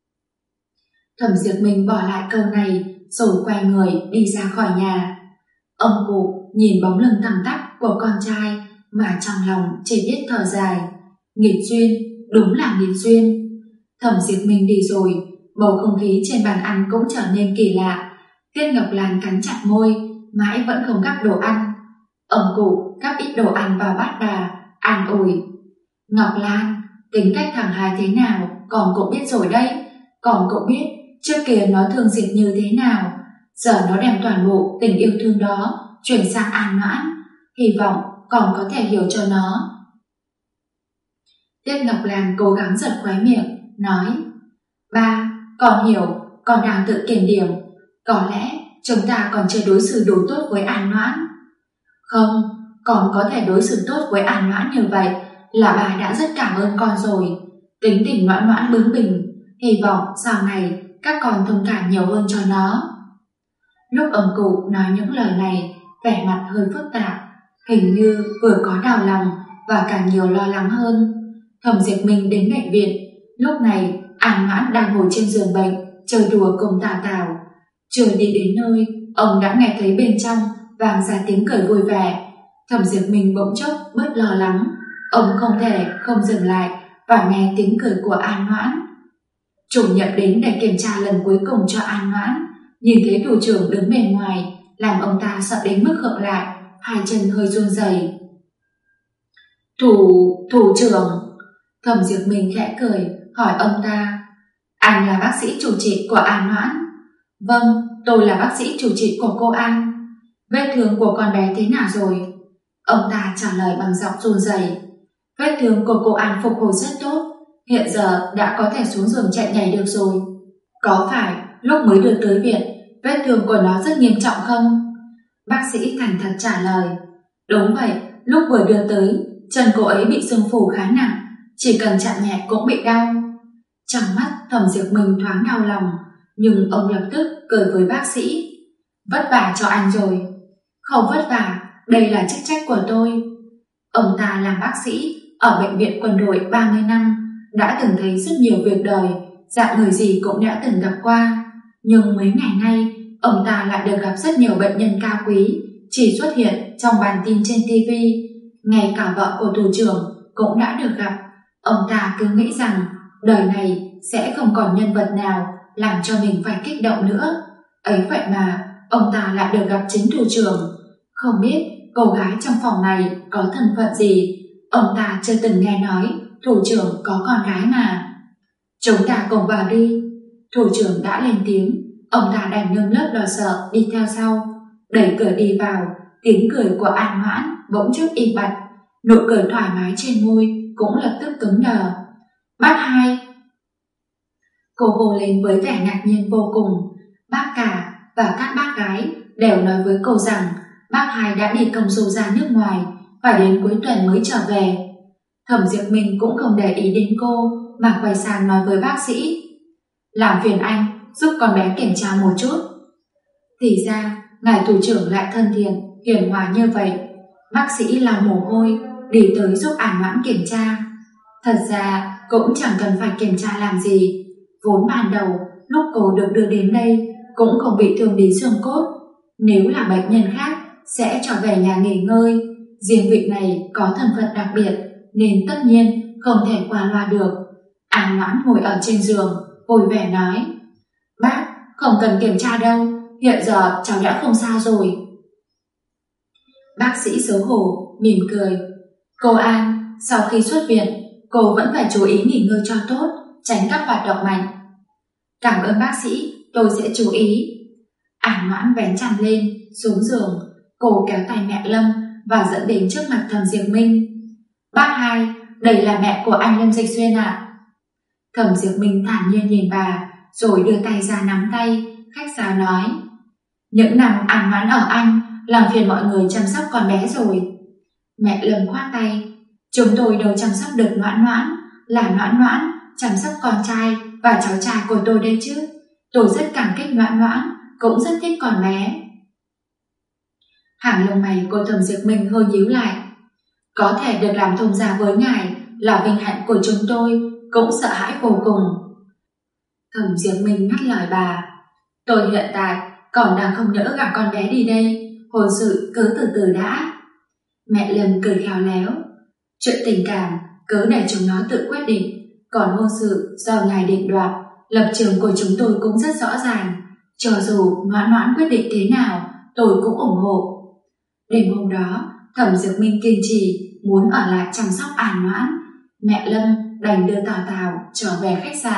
Thẩm Diệp Minh bỏ lại câu này, rồi quay người đi ra khỏi nhà. Ông cụ nhìn bóng lưng thẳng tắp của con trai mà trong lòng chỉ biết thở dài. Nghịch duyên, đúng là nghịch duyên. Thẩm Diệp Minh đi rồi, bầu không khí trên bàn ăn cũng trở nên kỳ lạ. Tiết Ngọc Lan cắn chặt môi, mãi vẫn không gắp đồ ăn. Ông cụ gắp ít đồ ăn vào bát bà, an ủi. Ngọc Lan, tính cách thằng Hai thế nào, con cũng biết rồi đấy. Con cũng biết trước kia nó thương Diệp Như thế nào. Giờ nó đem toàn bộ tình yêu thương đó chuyển sang An Noãn. Hy vọng con có thể hiểu cho nó. Tiết Ngọc Lan cố gắng giật khóe miệng, nói. Ba, con hiểu, con đang tự kiểm điểm. Có lẽ chúng ta còn chưa đối xử đủ tốt với An Noãn. Không, con có thể đối xử tốt với An Noãn như vậy là bà đã rất cảm ơn con rồi. Tính tình Noãn Noãn bướng bỉnh, hy vọng sau này các con thông cảm nhiều hơn cho nó. Lúc ông cụ nói những lời này, vẻ mặt hơi phức tạp, hình như vừa có đau lòng và càng nhiều lo lắng hơn. Thẩm Diệp Minh đến bệnh viện, lúc này An Noãn đang ngồi trên giường bệnh chơi đùa cùng Tào Tào. Chưa đi đến nơi, ông đã nghe thấy bên trong vang ra tiếng cười vui vẻ. Thẩm Diệp Minh bỗng chốc bớt lo lắng, ông không thể không dừng lại và nghe tiếng cười của An Noãn. Chủ nhiệm đến để kiểm tra lần cuối cùng cho An Noãn, nhìn thấy thủ trưởng đứng bên ngoài, làm ông ta sợ đến mức khựng lại, hai chân hơi run rẩy. Thủ trưởng. Thẩm Diệp Minh khẽ cười, hỏi ông ta. Anh là bác sĩ chủ trị của An Noãn? Vâng, tôi là bác sĩ chủ trị của cô An. Vết thương của con bé thế nào rồi? Ông ta trả lời bằng giọng run rẩy. Vết thương của cô An phục hồi rất tốt, hiện giờ đã có thể xuống giường chạy nhảy được rồi. Có phải lúc mới đưa tới viện, vết thương của nó rất nghiêm trọng không? Bác sĩ thành thật trả lời. Đúng vậy, lúc vừa đưa tới, chân cô ấy bị sưng phù khá nặng, chỉ cần chạm nhẹ cũng bị đau. Trong mắt Thẩm Diệp Minh thoáng đau lòng, nhưng ông lập tức cười với bác sĩ. Vất vả cho anh rồi. Không vất vả, đây là chức trách của tôi. Ông ta làm bác sĩ ở bệnh viện quân đội 30 năm, đã từng thấy rất nhiều việc đời, dạng người gì cũng đã từng gặp qua. Nhưng mấy ngày nay, ông ta lại được gặp rất nhiều bệnh nhân cao quý, chỉ xuất hiện trong bản tin trên TV. Ngay cả vợ của thủ trưởng cũng đã được gặp. Ông ta cứ nghĩ rằng đời này sẽ không còn nhân vật nào làm cho mình phải kích động nữa. Ấy vậy mà ông ta lại được gặp chính thủ trưởng. Không biết cô gái trong phòng này có thân phận gì, ông ta chưa từng nghe nói thủ trưởng có con gái mà. Chúng ta cùng vào đi. Thủ trưởng đã lên tiếng, ông ta đành nơm nớp lo sợ đi theo sau. Đẩy cửa đi vào, tiếng cười của An Noãn bỗng chốc im bặt, nụ cười thoải mái trên môi cũng lập tức cứng đờ. Bác Hai. Cô hô lên với vẻ ngạc nhiên vô cùng. Bác cả và các bác gái đều nói với cô rằng bác Hai đã đi công du ra nước ngoài, phải đến cuối tuần mới trở về. Thẩm Diệp Minh cũng không để ý đến cô mà quay sang nói với bác sĩ. Làm phiền anh giúp con bé kiểm tra một chút. Thì ra ngài thủ trưởng lại thân thiện, hiền hòa như vậy. Bác sĩ lau mồ hôi đi tới giúp An Noãn kiểm tra. Thật ra cũng chẳng cần phải kiểm tra làm gì. Vốn ban đầu lúc cô được đưa đến đây cũng không bị thương đến xương cốt. Nếu là bệnh nhân khác sẽ trở về nhà nghỉ ngơi. Riêng vị này có thân phận đặc biệt nên tất nhiên không thể qua loa được. An Noãn ngồi ở trên giường vui vẻ nói. Bác, không cần kiểm tra đâu, hiện giờ cháu đã không sao rồi. Bác sĩ xấu hổ mỉm cười. Cô An, sau khi xuất viện, cô vẫn phải chú ý nghỉ ngơi cho tốt, tránh các hoạt động mạnh. Cảm ơn bác sĩ, tôi sẽ chú ý. An Noãn vén chăn lên, xuống giường. Cô kéo tay mẹ Lâm và dẫn đến trước mặt Thẩm Diệp Minh. Bác Hai, đây là mẹ của anh Lâm Dịch Xuyên ạ. Thẩm Diệp Minh thản nhiên nhìn bà, rồi đưa tay ra nắm tay, khách sáo nói. Những năm An Noãn ở Anh, làm phiền mọi người chăm sóc con bé rồi. Mẹ Lâm khoát tay. Chúng tôi đâu chăm sóc được Noãn Noãn, là Noãn Noãn chăm sóc con trai và cháu trai của tôi đây chứ. Tôi rất cảm kích Noãn Noãn, cũng rất thích con bé. Hàng lông mày của Thẩm Diệp Minh hơi nhíu lại. Có thể được làm thông gia với ngài là vinh hạnh của chúng tôi, cũng sợ hãi vô cùng. Thẩm Diệp Minh ngắt lời bà. Tôi hiện tại còn đang không nỡ gả con bé đi đây. hôn sự cứ từ từ đã. Mẹ Lâm cười khéo léo. Chuyện tình cảm cứ để chúng nó tự quyết định, còn hôn sự do ngài định đoạt. Lập trường của chúng tôi cũng rất rõ ràng, cho dù Noãn Noãn quyết định thế nào tôi cũng ủng hộ. Đêm hôm đó Thẩm Dược Minh kiên trì muốn ở lại chăm sóc An Noãn. Mẹ Lâm đành đưa Tào Tào trở về khách sạn.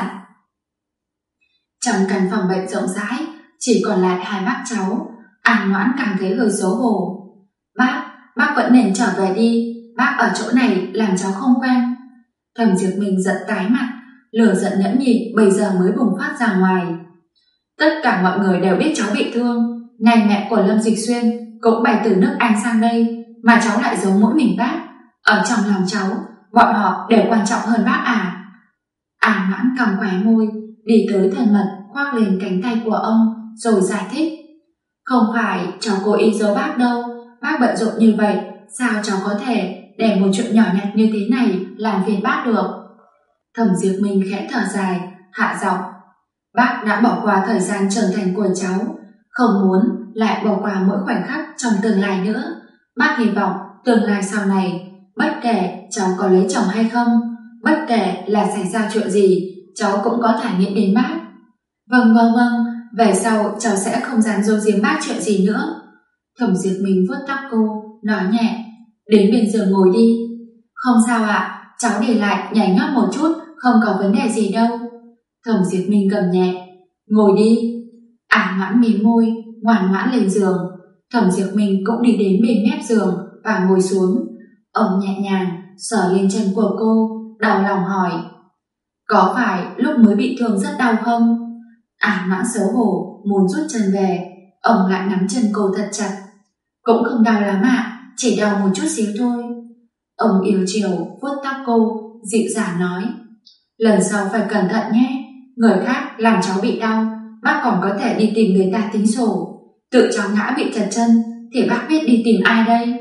Trong căn phòng bệnh rộng rãi chỉ còn lại hai bác cháu. An Noãn càng thấy hơi xấu hổ. Bác vẫn nên trở về đi, bác ở chỗ này làm cháu không quen. Thẩm Dược Minh giận tái mặt, lửa giận nhẫn nhịn bây giờ mới bùng phát ra ngoài. Tất cả mọi người đều biết cháu bị thương, ngay mẹ của Lâm Dịch Xuyên cũng bay từ nước Anh sang đây, mà cháu lại giấu mỗi mình bác. Ở trong lòng cháu, bọn họ đều quan trọng hơn bác à? An Noãn cong khóe môi, đi tới thân mật khoác lên cánh tay của ông rồi giải thích. Không phải cháu cố ý giấu bác đâu, bác bận rộn như vậy, sao cháu có thể để một chuyện nhỏ nhặt như thế này làm phiền bác được? Thẩm Diệp Minh khẽ thở dài, hạ giọng. Bác đã bỏ qua thời gian trưởng thành của cháu, không muốn lại bỏ qua mỗi khoảnh khắc trong tương lai nữa. Bác hy vọng tương lai sau này, bất kể cháu có lấy chồng hay không, bất kể là xảy ra chuyện gì, cháu cũng có thể nghĩ đến bác. Vâng, về sau cháu sẽ không dám giấu giếm bác chuyện gì nữa. Thẩm Diệp Minh vuốt tóc cô, nói nhẹ. Đến bên giường ngồi đi. Không sao ạ, cháu để lại nhảy nhót một chút, không có vấn đề gì đâu. Thẩm Diệp Minh gầm nhẹ. Ngồi đi. An Noãn mím môi, ngoan ngoãn lên giường. Thẩm Diệp Minh cũng đi đến bên mép giường và ngồi xuống. Ông nhẹ nhàng sờ lên chân của cô, đau lòng hỏi. Có phải lúc mới bị thương rất đau không? An Noãn xấu hổ muốn rút chân về, ông lại nắm chân cô thật chặt. Cũng không đau lắm ạ, chỉ đau một chút xíu thôi. Ông yêu chiều vuốt tóc cô, dịu dàng nói. Lần sau phải cẩn thận nhé, người khác làm cháu bị đau, bác còn có thể đi tìm người ta tính sổ. Tự cháu ngã bị trật chân thì bác biết đi tìm ai đây?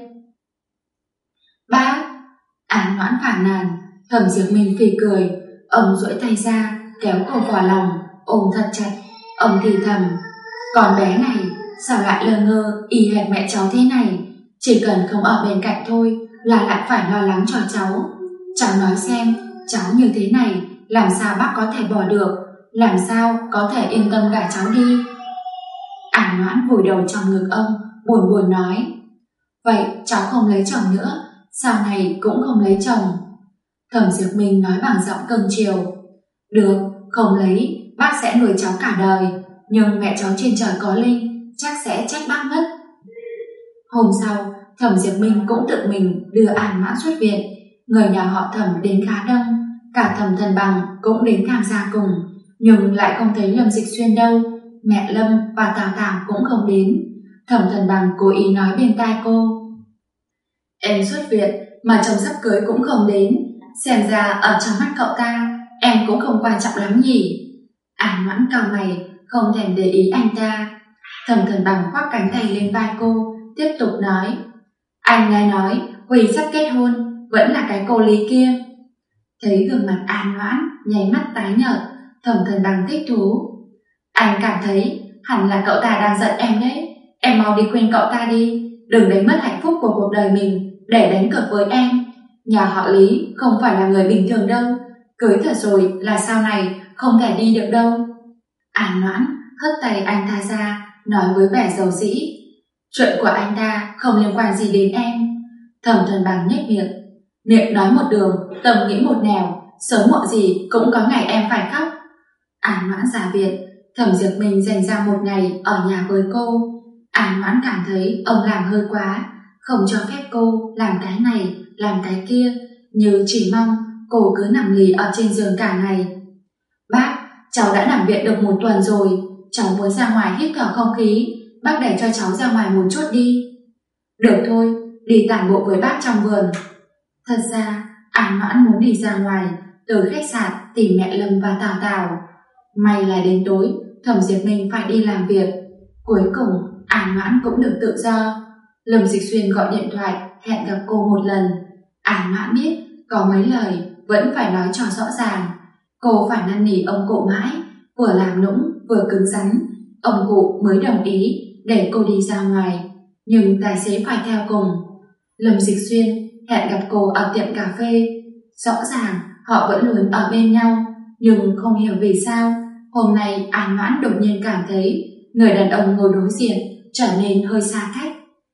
Bác! An Noãn phàn nàn. Thẩm Diệp Minh phì cười. Ông duỗi tay ra kéo cô vào lòng, ôm thật chặt. Ông thì thầm. Con bé này sao lại lơ ngơ y hệt mẹ cháu thế này? Chỉ cần không ở bên cạnh thôi là lại phải lo lắng cho cháu. Cháu nói xem, cháu như thế này làm sao bác có thể bỏ được, làm sao có thể yên tâm gả cháu đi? An Noãn vùi đầu trong ngực ông, buồn buồn nói. Vậy cháu không lấy chồng nữa, sau này cũng không lấy chồng. Thẩm Diệp Minh nói bằng giọng cưng chiều. Được, không lấy, bác sẽ nuôi cháu cả đời, nhưng mẹ cháu trên trời có linh, chắc sẽ trách bác mất. Hôm sau, Thẩm Diệp Minh cũng tự mình đưa An Noãn xuất viện. Người nhà họ Thẩm đến khá đông, cả Thẩm Thần Bằng cũng đến tham gia cùng, nhưng lại không thấy Lâm Dịch Xuyên đâu. Mẹ Lâm và Tào Tào cũng không đến. Thẩm Thần Bằng cố ý nói bên tai cô. Em xuất viện mà chồng sắp cưới cũng không đến, xem ra ở trong mắt cậu ta em cũng không quan trọng lắm nhỉ? An Noãn cau mày, không thèm để ý anh ta. Thẩm Thần Bằng khoác cánh tay lên vai cô, tiếp tục nói. Anh nghe nói Huy sắp kết hôn, vẫn là cái cô Lý kia. Thấy gương mặt An Noãn nháy mắt tái nhợt, Thẩm Thần Bằng thích thú. Anh cảm thấy hẳn là cậu ta đang giận em đấy. Em mau đi khuyên cậu ta đi, đừng đánh mất hạnh phúc của cuộc đời mình để đánh cược với em. Nhà họ Lý không phải là người bình thường đâu, cưới thật rồi là sau này không thể đi được đâu. An Noãn hất tay anh ta ra, nói với vẻ dầu dĩ. Chuyện của anh ta không liên quan gì đến em. Thẩm Thần Bằng nhếch miệng nói một đường, tâm nghĩ một nẻo, sớm muộn gì cũng có ngày em phải khóc. An Noãn ra viện, Thẩm Diệp Minh dành ra một ngày ở nhà với cô. An Noãn cảm thấy ông làm hơi quá, không cho phép cô làm cái này, làm cái kia, như chỉ mong cô cứ nằm lì ở trên giường cả ngày. Bác, cháu đã nằm viện được 1 tuần rồi, cháu muốn ra ngoài hít thở không khí, bác để cho cháu ra ngoài một chút đi. Được thôi, đi tản bộ với bác trong vườn. Thật ra, An Noãn muốn đi ra ngoài, tới khách sạn tìm mẹ Lâm và Tào Tào. May là đến tối, Thẩm Diệp Minh phải đi làm việc. Cuối cùng, An Noãn cũng được tự do. Lâm Dịch Xuyên gọi điện thoại hẹn gặp cô một lần. An Noãn biết có mấy lời vẫn phải nói cho rõ ràng. Cô phải năn nỉ ông cụ mãi, vừa làm nũng vừa cứng rắn, ông cụ mới đồng ý để cô đi ra ngoài. nhưng tài xế phải theo cùng. Lâm Dịch Xuyên hẹn gặp cô ở tiệm cà phê. Rõ ràng họ vẫn luôn ở bên nhau, nhưng không hiểu vì sao hôm nay An Noãn đột nhiên cảm thấy người đàn ông ngồi đối diện trở nên hơi xa cách.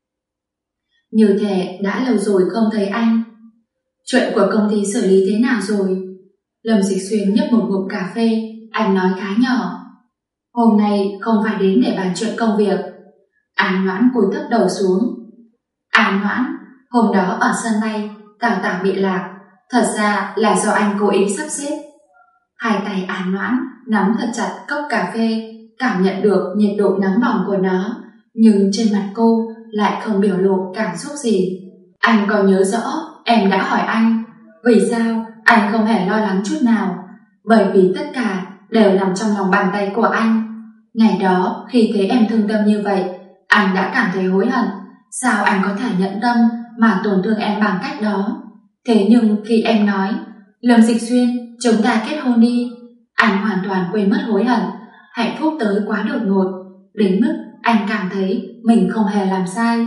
Như thể đã lâu rồi không thấy anh. Chuyện của công ty xử lý thế nào rồi? Lâm Dịch Xuyên nhấp một ngụm cà phê, anh nói khá nhỏ. Hôm nay không phải đến để bàn chuyện công việc. An Noãn cúi thấp đầu xuống. An Noãn, hôm đó ở sân bay Tào Tào bị lạc, thật ra là do anh cố ý sắp xếp. Hai tay An Noãn nắm thật chặt cốc cà phê, cảm nhận được nhiệt độ nóng bỏng của nó, nhưng trên mặt cô lại không biểu lộ cảm xúc gì. Anh còn nhớ rõ em đã hỏi anh vì sao anh không hề lo lắng chút nào, bởi vì tất cả đều nằm trong lòng bàn tay của anh. Ngày đó khi thấy em thương tâm như vậy, anh đã cảm thấy hối hận. Sao anh có thể nhẫn tâm mà tổn thương em bằng cách đó? Thế nhưng khi em nói Lâm Dịch Xuyên, chúng ta kết hôn đi, anh hoàn toàn quên mất hối hận. Hạnh phúc tới quá đột ngột, đến mức anh cảm thấy mình không hề làm sai.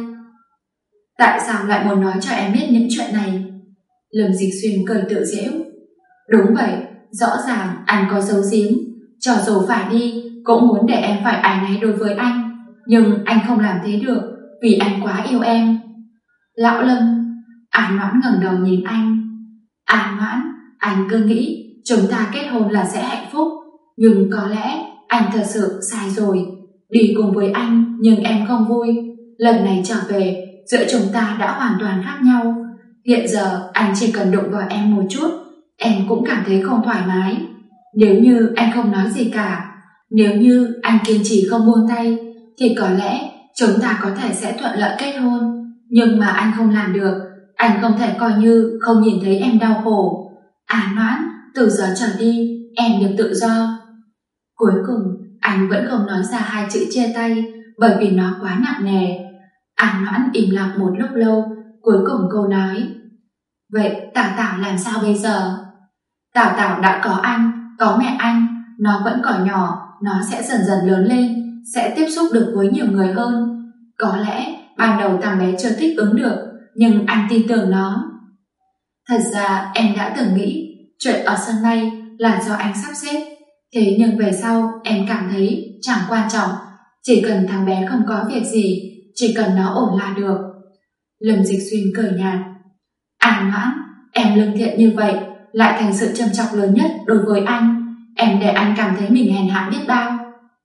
Tại sao lại muốn nói cho em biết những chuyện này? Lâm Dịch Xuyên cười tự giễu. Đúng vậy, rõ ràng anh có giấu giếm, cho dù phải đi cũng muốn để em phải áy náy đối với anh, nhưng anh không làm thế được vì anh quá yêu em. Lão Lâm, An Noãn ngẩng đầu nhìn anh. An Noãn, anh cứ nghĩ chúng ta kết hôn là sẽ hạnh phúc, nhưng có lẽ anh thật sự sai rồi. Đi cùng với anh nhưng em không vui. Lần này trở về, giữa chúng ta đã hoàn toàn khác nhau. Hiện giờ anh chỉ cần đụng vào em một chút, em cũng cảm thấy không thoải mái. Nếu như anh không nói gì cả, nếu như anh kiên trì không buông tay, thì có lẽ chúng ta có thể sẽ thuận lợi kết hôn. Nhưng mà anh không làm được, anh không thể coi như không nhìn thấy em đau khổ. An Noãn, từ giờ trở đi em được tự do. Cuối cùng anh vẫn không nói ra hai chữ chia tay, bởi vì nó quá nặng nề. An Noãn im lặng một lúc lâu, cuối cùng cô nói: Vậy Tào Tào làm sao bây giờ? Tào Tào đã có anh, có mẹ anh, nó vẫn còn nhỏ, nó sẽ dần dần lớn lên, sẽ tiếp xúc được với nhiều người hơn. Có lẽ ban đầu thằng bé chưa thích ứng được, nhưng anh tin tưởng nó. Thật ra em đã từng nghĩ chuyện ở sân bay là do anh sắp xếp, thế nhưng về sau em cảm thấy chẳng quan trọng, chỉ cần thằng bé không có việc gì, chỉ cần nó ổn là được. Lâm Dịch Xuyên cười nhạt. An Noãn, em lương thiện như vậy lại thành sự trầm trọng lớn nhất đối với anh, em để anh cảm thấy mình hèn hạ biết bao.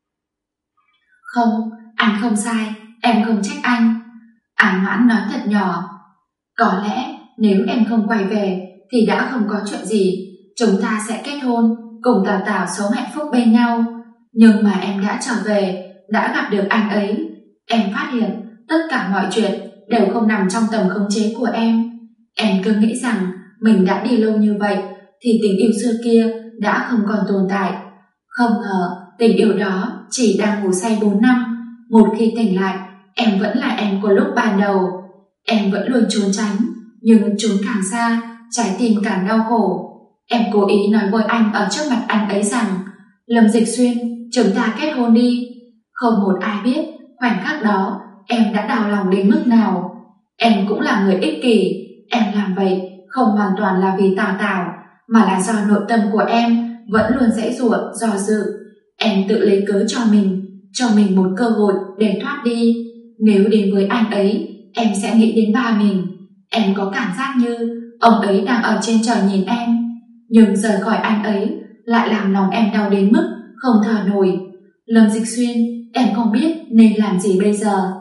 Không, anh không sai, em không trách anh. An Noãn nói thật nhỏ. Có lẽ nếu em không quay về thì đã không có chuyện gì, chúng ta sẽ kết hôn, cùng Tào Tào sống hạnh phúc bên nhau. Nhưng mà em đã trở về, đã gặp được anh ấy, em phát hiện tất cả mọi chuyện đều không nằm trong tầm khống chế của em. Em cứ nghĩ rằng mình đã đi lâu như vậy thì tình yêu xưa kia đã không còn tồn tại. Không ngờ tình yêu đó chỉ đang ngủ say 4 năm. Một khi tỉnh lại, em vẫn là em của lúc ban đầu. Em vẫn luôn trốn tránh, nhưng trốn càng xa, trái tim càng đau khổ. Em cố ý nói với anh ở trước mặt anh ấy rằng Lâm Dịch Xuyên, chúng ta kết hôn đi. Không một ai biết khoảnh khắc đó em đã đau lòng đến mức nào. Em cũng là người ích kỷ. Em làm vậy không hoàn toàn là vì Tào Tào, mà là do nội tâm của em vẫn luôn giãy giụa, do dự. Em tự lấy cớ cho mình một cơ hội để thoát đi. Nếu đến với anh ấy, em sẽ nghĩ đến ba mình. Em có cảm giác như ông ấy đang ở trên trời nhìn em, nhưng rời khỏi anh ấy lại làm lòng em đau đến mức không thở nổi. Lâm Dịch Xuyên, em không biết nên làm gì bây giờ.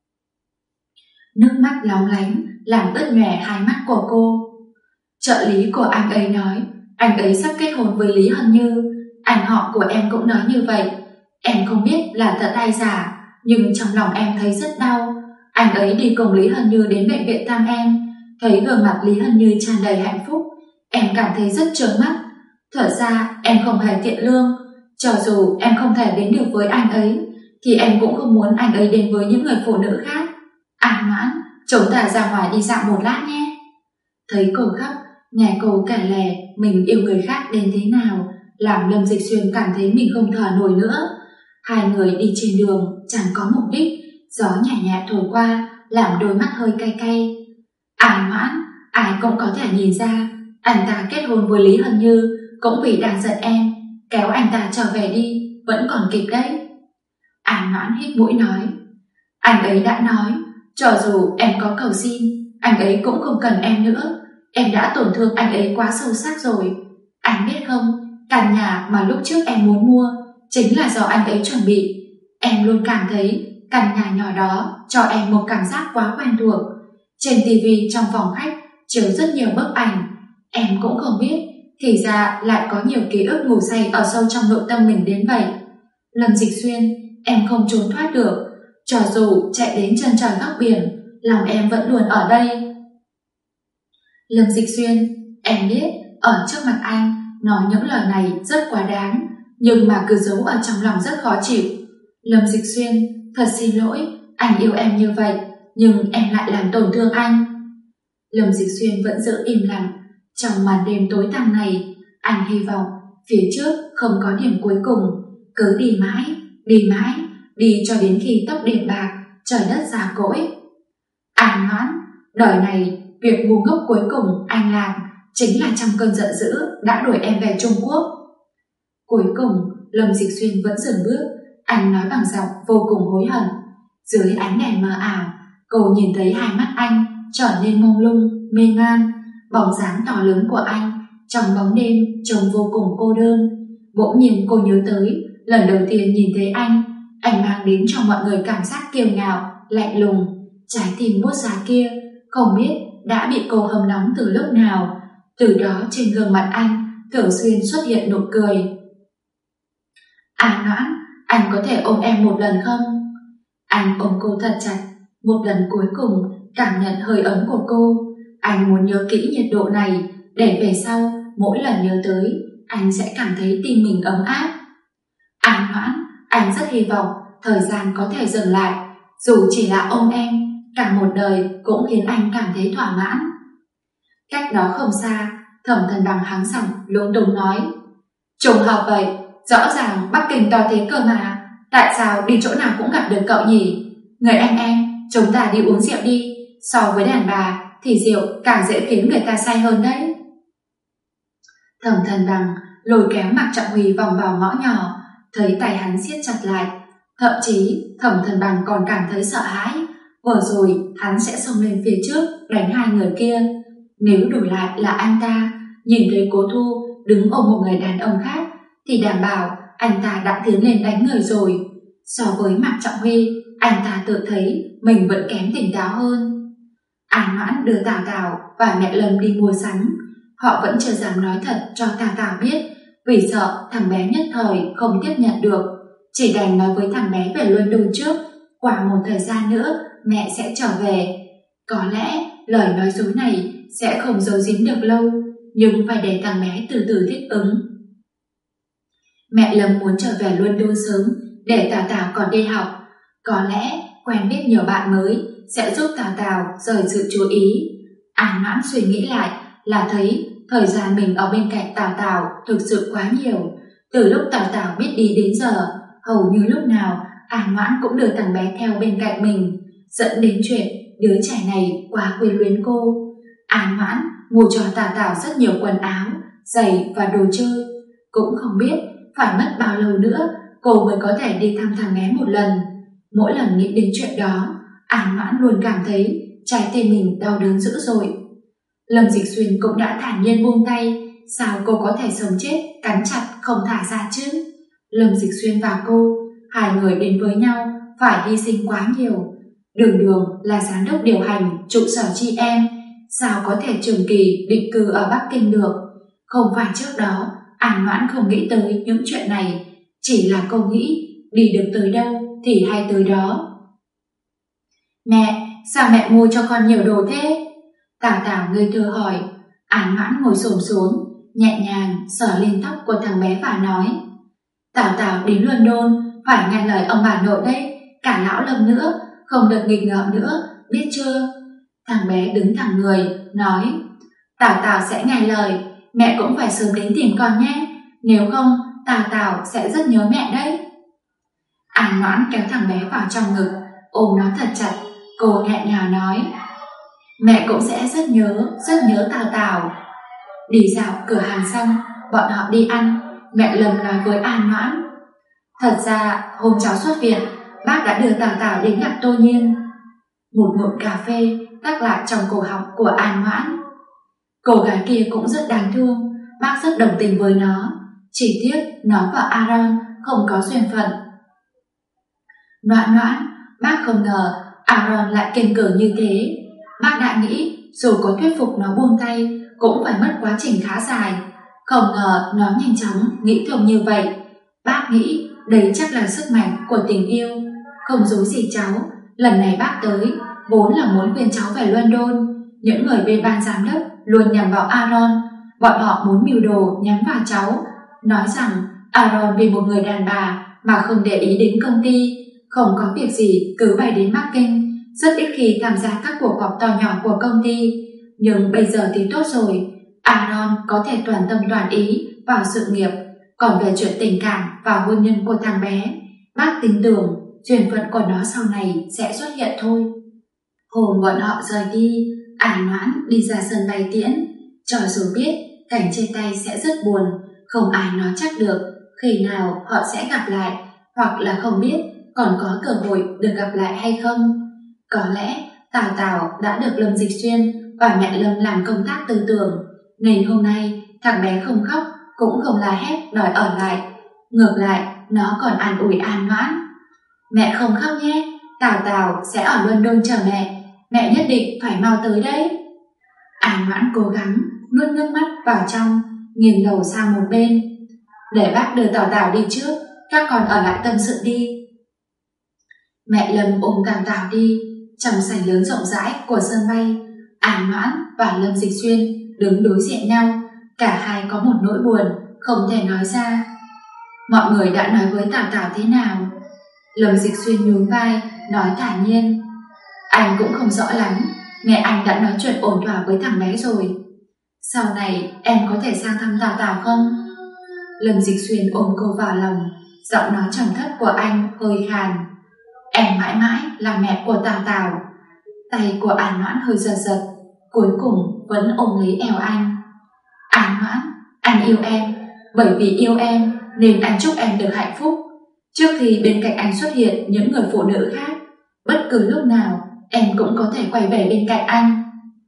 Nước mắt lóng lánh làm ướt nhòe hai mắt của cô. Trợ lý của anh ấy nói anh ấy sắp kết hôn với Lý Hân Như. Anh họ của em cũng nói như vậy. Em không biết là thật hay giả, nhưng trong lòng em thấy rất đau. Anh ấy đi cùng Lý Hân Như đến bệnh viện thăm em, thấy gương mặt Lý Hân Như tràn đầy hạnh phúc, em cảm thấy rất trướng mắt. Thật ra em không hề thiện lương, cho dù em không thể đến được với anh ấy thì em cũng không muốn anh ấy đến với những người phụ nữ khác. An Noãn, chúng ta ra ngoài đi dạo một lát nhé. Thấy cô khóc, nghe cô kể lể mình yêu người khác đến thế nào, làm Lâm Dịch Xuyên cảm thấy mình không thở nổi nữa. Hai người đi trên đường chẳng có mục đích, gió nhẹ nhẹ thổi qua làm đôi mắt hơi cay cay. An Mãn, ai cũng có thể nhìn ra anh ta kết hôn với Lý Hân Như cũng vì đang giận em, kéo anh ta trở về đi, vẫn còn kịp đấy. An Mãn hít mũi nói, anh ấy đã nói, cho dù em có cầu xin, anh ấy cũng không cần em nữa. Em đã tổn thương anh ấy quá sâu sắc rồi. Anh biết không, căn nhà mà lúc trước em muốn mua chính là do anh ấy chuẩn bị. Em luôn cảm thấy căn nhà nhỏ đó cho em một cảm giác quá quen thuộc. Trên tivi trong phòng khách chiếu rất nhiều bức ảnh. Em cũng không biết, thì ra lại có nhiều ký ức ngủ say ở sâu trong nội tâm mình đến vậy. Lâm Dịch Xuyên, em không trốn thoát được. Cho dù chạy đến chân trời góc biển, lòng em vẫn luôn ở đây. Lâm Dịch Xuyên, em biết ở trước mặt anh nói những lời này rất quá đáng, nhưng mà cứ giấu ở trong lòng rất khó chịu. Lâm Dịch Xuyên, thật xin lỗi, anh yêu em như vậy, nhưng em lại làm tổn thương anh. Lâm Dịch Xuyên vẫn giữ im lặng. Trong màn đêm tối tăm này, anh hy vọng phía trước không có điểm cuối cùng, cứ đi mãi, đi cho đến khi tóc điểm bạc, trời đất già cỗi. An Mãn, đời này việc ngu ngốc cuối cùng anh làm chính là trong cơn giận dữ đã đuổi em về Trung Quốc. Cuối cùng, Lâm Dịch Xuyên vẫn dừng bước. Anh nói bằng giọng vô cùng hối hận. Dưới ánh đèn mờ ảo, cô nhìn thấy hai mắt anh trở nên mông lung, mê man. Bóng dáng to lớn của anh trong bóng đêm trông vô cùng cô đơn. Bỗng nhiên cô nhớ tới lần đầu tiên nhìn thấy anh mang đến cho mọi người cảm giác kiêu ngạo, lạnh lùng. Trái tim buốt giá kia không biết đã bị cô hâm nóng từ lúc nào. Từ đó trên gương mặt anh thường xuyên xuất hiện nụ cười. An Mãn, anh có thể ôm em một lần không? Anh ôm cô thật chặt, một lần cuối cùng cảm nhận hơi ấm của cô. Anh muốn nhớ kỹ nhiệt độ này để về sau mỗi lần nhớ tới anh sẽ cảm thấy tim mình ấm áp. An Mãn, anh rất hy vọng thời gian có thể dừng lại, dù chỉ là ôm em, cả một đời cũng khiến anh cảm thấy thỏa mãn. Cách đó không xa, Thẩm Thần Bằng hắng giọng lúng túng nói, trùng hợp vậy, rõ ràng Bắc Kinh to thế cơ mà, tại sao đi chỗ nào cũng gặp được cậu nhỉ? Người anh em, chúng ta đi uống rượu đi, so với đàn bà thì rượu càng dễ khiến người ta say hơn đấy. Thẩm Thần Bằng lôi kéo Mạc Trọng Huy vòng vào ngõ nhỏ, thấy tay hắn siết chặt lại. Thậm chí Thẩm Thần Bằng còn cảm thấy sợ hãi, vừa rồi hắn sẽ xông lên phía trước đánh hai người kia. Nếu đổi lại là anh ta nhìn thấy Cố Thu đứng ôm một người đàn ông khác thì đảm bảo anh ta đã tiến lên đánh người rồi. So với Mạc Trọng Huy, anh ta tự thấy mình vẫn kém tỉnh táo hơn. An Mãn đưa Tào Tào và mẹ Lâm đi mua sắm. Họ vẫn chưa dám nói thật cho Tào Tào biết, vì sợ thằng bé nhất thời không tiếp nhận được. Chỉ đành nói với thằng bé về London trước, qua một thời gian nữa mẹ sẽ trở về. Có lẽ lời nói dối này sẽ không giấu giếm được lâu, nhưng phải để thằng bé từ từ thích ứng. Mẹ Lâm muốn trở về London sớm để Tào Tào còn đi học. Có lẽ quen biết nhiều bạn mới sẽ giúp Tào Tào rời sự chú ý. An Mãn suy nghĩ lại là thấy thời gian mình ở bên cạnh Tào Tào thực sự quá nhiều. Từ lúc Tào Tào biết đi đến giờ, hầu như lúc nào An Mãn cũng đưa thằng bé theo bên cạnh mình, dẫn đến chuyện đứa trẻ này quá quyến luyến cô. An Mãn mua cho Tào Tào rất nhiều quần áo, giày và đồ chơi. Cũng không biết phải mất bao lâu nữa cô mới có thể đi thăm thằng bé một lần. Mỗi lần nghĩ đến chuyện đó, An Mãn luôn cảm thấy trái tim mình đau đớn dữ dội. Lâm Dịch Xuyên cũng đã thản nhiên buông tay. Sao cô có thể sống chết cắn chặt không thả ra chứ? Lâm Dịch Xuyên và cô, hai người đến với nhau phải hy sinh quá nhiều. Đường là giám đốc điều hành trụ sở chị em, sao có thể trường kỳ định cư ở Bắc Kinh được? Không phải trước đó An Mãn không nghĩ tới những chuyện này, chỉ là cô nghĩ đi được tới đâu thì hay tới đó. Mẹ, sao mẹ mua cho con nhiều đồ thế? Tào Tào ngây thơ hỏi. An Mãn ngồi xổm xuống, nhẹ nhàng sờ lên tóc của thằng bé và nói, Tào Tào đến London phải nghe lời ông bà nội đấy, cả lão Lâm nữa, không được nghịch ngợm nữa, biết chưa? Thằng bé đứng thẳng người, nói, Tào Tào sẽ nghe lời, mẹ cũng phải sớm đến tìm con nhé, nếu không Tào Tào sẽ rất nhớ mẹ đấy. An Mãn kéo thằng bé vào trong ngực, ôm nó thật chặt. Cô nghẹn ngào nói, mẹ cũng sẽ rất nhớ Tào Tào. Đi dạo cửa hàng xong, bọn họ đi ăn. Mẹ Lâm nói với An Noãn, thật ra hôm cháu xuất viện, bác đã đưa Tào Tào đến gặp Tô Nhiên. Một ngụm cà phê tắc lại trong cổ họng của An Noãn. Cô gái kia cũng rất đáng thương, bác rất đồng tình với nó, chỉ tiếc nó và Aaron không có duyên phận. Noãn Noãn, bác không ngờ Aaron lại kiên cường như thế. Bác đã nghĩ dù có thuyết phục nó buông tay cũng phải mất quá trình khá dài, không ngờ nó nhanh chóng nghĩ thông như vậy. Bác nghĩ đấy chắc là sức mạnh của tình yêu. Không dối gì cháu, lần này bác tới vốn là muốn khuyên cháu về London. Những người bên ban giám đốc luôn nhằm vào Aaron, bọn họ muốn mưu đồ nhắm vào cháu, nói rằng Aaron vì một người đàn bà mà không để ý đến công ty, không có việc gì cứ bay đến Bắc Kinh, rất ít khi tham gia các cuộc họp to nhỏ của công ty. Nhưng bây giờ thì tốt rồi, Aaron có thể toàn tâm toàn ý vào sự nghiệp. Còn về chuyện tình cảm và hôn nhân của thằng bé, bác tin tưởng duyên phận của nó sau này sẽ xuất hiện thôi. Hôm bọn họ rời đi, An Noãn đi ra sân bay tiễn. Cho dù biết cảnh chia tay sẽ rất buồn, không ai nói chắc được khi nào họ sẽ gặp lại, hoặc là không biết còn có cơ hội được gặp lại hay không. Có lẽ Tào Tào đã được Lâm Dịch Xuyên và mẹ Lâm làm công tác tư tưởng, nên hôm nay thằng bé không khóc cũng không la hét đòi ở lại. Ngược lại, nó còn an ủi An Noãn, mẹ không khóc nhé, Tào Tào sẽ ở London chờ mẹ nhất định phải mau tới đấy. An Noãn cố gắng nuốt nước mắt vào trong, nghiêng đầu sang một bên. Để bác đưa Tào Tào đi trước, các con ở lại tâm sự đi. Mẹ Lâm ôm Tào Tào đi. Trong sảnh lớn rộng rãi của sân bay, An Noãn và Lâm Dịch Xuyên đứng đối diện nhau. Cả hai có một nỗi buồn không thể nói ra. Mọi người đã nói với Tào Tào thế nào? Lâm Dịch Xuyên nhún vai, nói thản nhiên, anh cũng không rõ lắm, mẹ anh đã nói chuyện ổn thỏa với thằng bé rồi. Sau này em có thể sang thăm Tào Tào không? Lâm Dịch Xuyên ôm cô vào lòng, giọng nói trầm thấp của anh hơi khàn, em mãi mãi là mẹ của Tào Tào. Tay của An Noãn hơi giật giật, cuối cùng vẫn ôm lấy eo anh. An Noãn, anh yêu em, bởi vì yêu em nên anh chúc em được hạnh phúc. Trước khi bên cạnh anh xuất hiện những người phụ nữ khác, bất cứ lúc nào em cũng có thể quay về bên cạnh anh.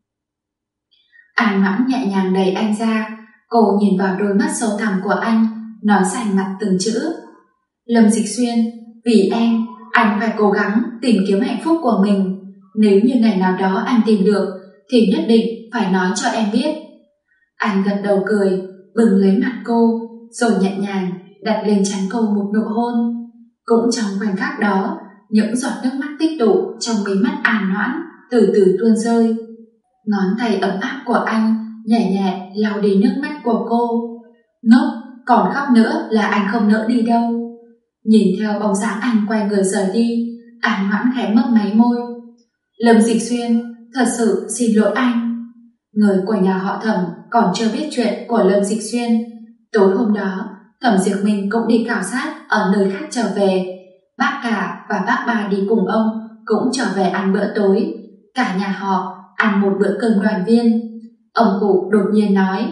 An Noãn nhẹ nhàng đẩy anh ra, cô nhìn vào đôi mắt sâu thẳm của anh, nói rành mạch từng chữ. Lâm Dịch Xuyên, vì em, anh phải cố gắng tìm kiếm hạnh phúc của mình. Nếu như ngày nào đó anh tìm được thì nhất định phải nói cho em biết. Anh gật đầu cười, bừng lấy mặt cô, rồi nhẹ nhàng đặt lên trán cô một nụ hôn. Cũng trong khoảnh khắc đó, những giọt nước mắt tích tụ trong mí mắt An Noãn từ từ tuôn rơi. Ngón tay ấm áp của anh nhẹ nhẹ lau đi nước mắt của cô. Ngốc, còn khóc nữa là anh không nỡ đi đâu. Nhìn theo bóng dáng anh quay người rời đi, An Noãn khẽ mấp máy môi. Lâm Dịch Xuyên, thật sự xin lỗi anh. Người của nhà họ Thẩm còn chưa biết chuyện của Lâm Dịch Xuyên. Tối hôm đó, Thẩm Diệp Minh cũng đi khảo sát ở nơi khác trở về. Bác cả và bác ba đi cùng ông cũng trở về ăn bữa tối. Cả nhà họ ăn một bữa cơm đoàn viên. Ông cụ đột nhiên nói,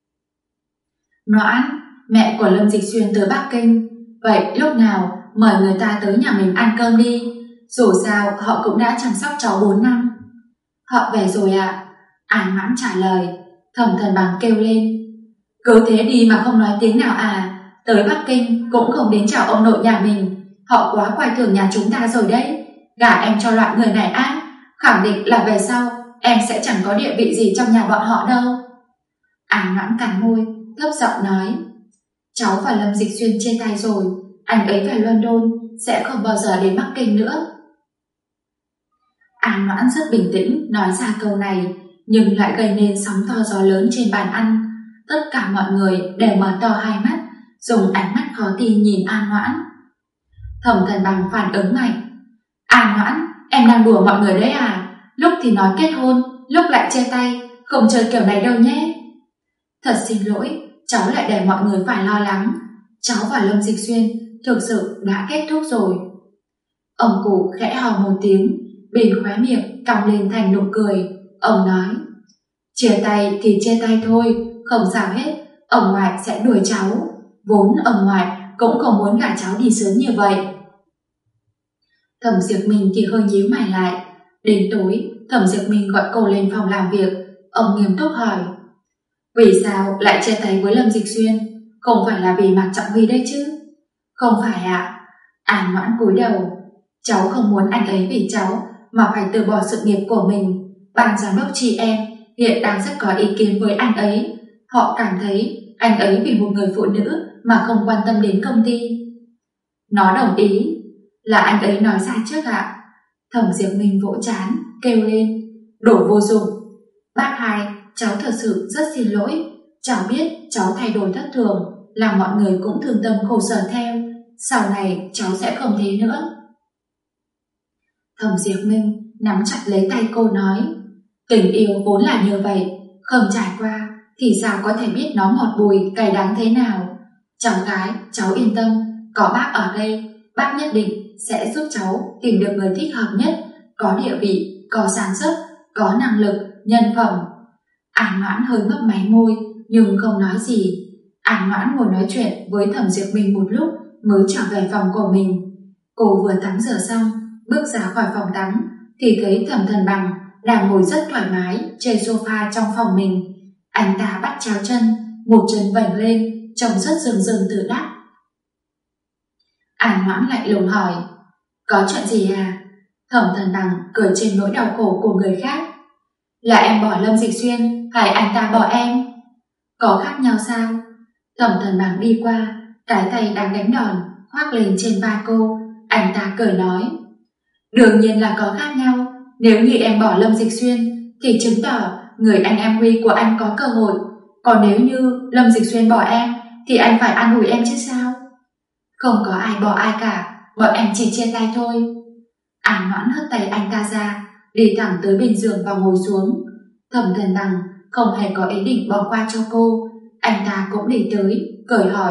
Noãn, mẹ của Lâm Dịch Xuyên tới Bắc Kinh, vậy lúc nào mời người ta tới nhà mình ăn cơm đi. Dù sao họ cũng đã chăm sóc cháu 4 năm. Họ về rồi ạ. An Noãn trả lời. Thẩm Thần Bằng kêu lên, cứ thế đi mà không nói tiếng nào à? Tới Bắc Kinh cũng không đến chào ông nội nhà mình. Họ quá coi thường nhà chúng ta rồi đấy. Gả em cho loại người này á, khẳng định là về sau em sẽ chẳng có địa vị gì trong nhà bọn họ đâu. An Noãn cắn môi, thấp giọng nói, cháu và Lâm Dịch Xuyên chia tay rồi, anh ấy về London sẽ không bao giờ đến Bắc Kinh nữa. An Noãn rất bình tĩnh nói ra câu này, nhưng lại gây nên sóng to gió lớn trên bàn ăn. Tất cả mọi người đều mở to hai mắt, dùng ánh mắt khó tin nhìn An Noãn. Thẩm Thần Bằng phản ứng mạnh, An Noãn, em đang đùa mọi người đấy à? Lúc thì nói kết hôn, lúc lại chia tay, không chơi kiểu này đâu nhé. Thật xin lỗi, cháu lại để mọi người phải lo lắng. Cháu và Lâm Dịch Xuyên thực sự đã kết thúc rồi. Ông cụ khẽ hò một tiếng, bên khóe miệng cong lên thành nụ cười. Ông nói, chia tay thì chia tay thôi, không sao hết, ông ngoại sẽ đuổi cháu. Vốn ông ngoại cũng không muốn gả cháu đi sớm như vậy. Thẩm Diệp Minh thì hơi nhíu mày lại. Đến tối, Thẩm Diệp Minh gọi cô lên phòng làm việc. Ông nghiêm túc hỏi, vì sao lại chia tay với Lâm Dịch Xuyên? Không phải là vì Mạc Trọng Huy đấy chứ? Không phải ạ. An Noãn cúi đầu. Cháu không muốn anh ấy vì cháu mà phải từ bỏ sự nghiệp của mình. Ban giám đốc chị em hiện đang rất có ý kiến với anh ấy. Họ cảm thấy anh ấy vì một người phụ nữ mà không quan tâm đến công ty. Nó đồng ý. Là anh ấy nói sai trước ạ. Thẩm Diệp Minh vỗ trán, kêu lên, đồ vô dụng. Bác hai, cháu thật sự rất xin lỗi. Cháu biết cháu thay đổi thất thường, làm mọi người cũng thương tâm khổ sở theo. Sau này cháu sẽ không thế nữa. Thẩm Diệp Minh nắm chặt lấy tay cô nói, tình yêu vốn là như vậy, không trải qua thì sao có thể biết nó ngọt bùi cay đắng thế nào. Cháu gái, cháu yên tâm, có bác ở đây, bác nhất định sẽ giúp cháu tìm được người thích hợp nhất, có địa vị, có sáng suốt, có năng lực, nhân phẩm. An Noãn hơi mấp máy môi nhưng không nói gì. An Noãn ngồi nói chuyện với Thẩm Diệp Minh một lúc mới trở về phòng của mình. Cô vừa tắm rửa xong, bước ra khỏi phòng tắm thì thấy Thẩm Thần Bằng đang ngồi rất thoải mái trên sofa trong phòng mình. Anh ta bắt chéo chân, một chân vểnh lên, trông rất rừng rừng tự đắc. An Noãn lạnh lùng hỏi, có chuyện gì à? Thẩm Thần Bằng cười trên nỗi đau khổ của người khác. Là em bỏ Lâm Dịch Xuyên hay anh ta bỏ em? Có khác nhau sao? Thẩm Thần Bằng đi qua, cái tay đang đánh đòn khoác lên trên vai cô. Anh ta cười nói, đương nhiên là có khác nhau. Nếu như em bỏ Lâm Dịch Xuyên thì chứng tỏ người anh em Huy của anh có cơ hội. Còn nếu như Lâm Dịch Xuyên bỏ em thì anh phải an ủi em chứ sao? Không có ai bỏ ai cả, bọn em chỉ chia tay thôi. An Noãn hất tay anh ta ra, đi thẳng tới bên giường và ngồi xuống. Thẩm Thần Bằng không hề có ý định bỏ qua cho cô. Anh ta cũng đi tới, cười hỏi,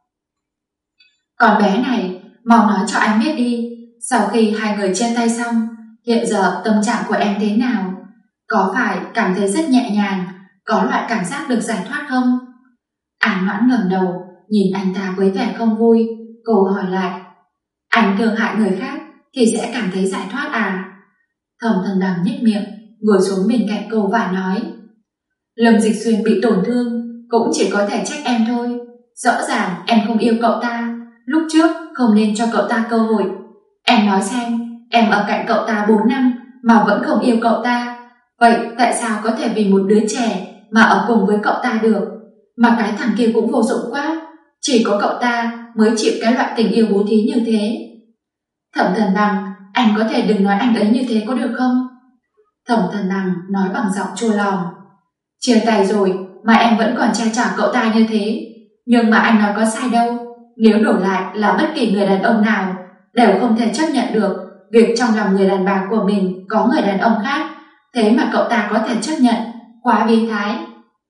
con bé này, mau nói cho anh biết đi, sau khi hai người chia tay xong, hiện giờ tâm trạng của em thế nào? Có phải cảm thấy rất nhẹ nhàng, có loại cảm giác được giải thoát không? An Noãn ngẩng đầu, nhìn anh ta với vẻ không vui. Cô hỏi lại, anh thương hại người khác thì sẽ cảm thấy giải thoát à? Thẩm Thần Bằng nhếch miệng, ngồi xuống bên cạnh cô và nói, Lâm Dịch Xuyên bị tổn thương cũng chỉ có thể trách em thôi. Rõ ràng em không yêu cậu ta, lúc trước không nên cho cậu ta cơ hội. Em nói xem, em ở cạnh cậu ta 4 năm mà vẫn không yêu cậu ta, vậy tại sao có thể vì một đứa trẻ mà ở cùng với cậu ta được? Mà cái thằng kia cũng vô dụng quá, chỉ có cậu ta mới chịu cái loại tình yêu bố thí như thế. Thẩm Thần Bằng, anh có thể đừng nói anh ấy như thế có được không? Thẩm Thần Bằng nói bằng giọng chua lòng, chia tay rồi mà em vẫn còn che chở cậu ta như thế. Nhưng mà anh nói có sai đâu, nếu đổi lại là bất kỳ người đàn ông nào đều không thể chấp nhận được việc trong lòng người đàn bà của mình có người đàn ông khác, thế mà cậu ta có thể chấp nhận, quá biến thái.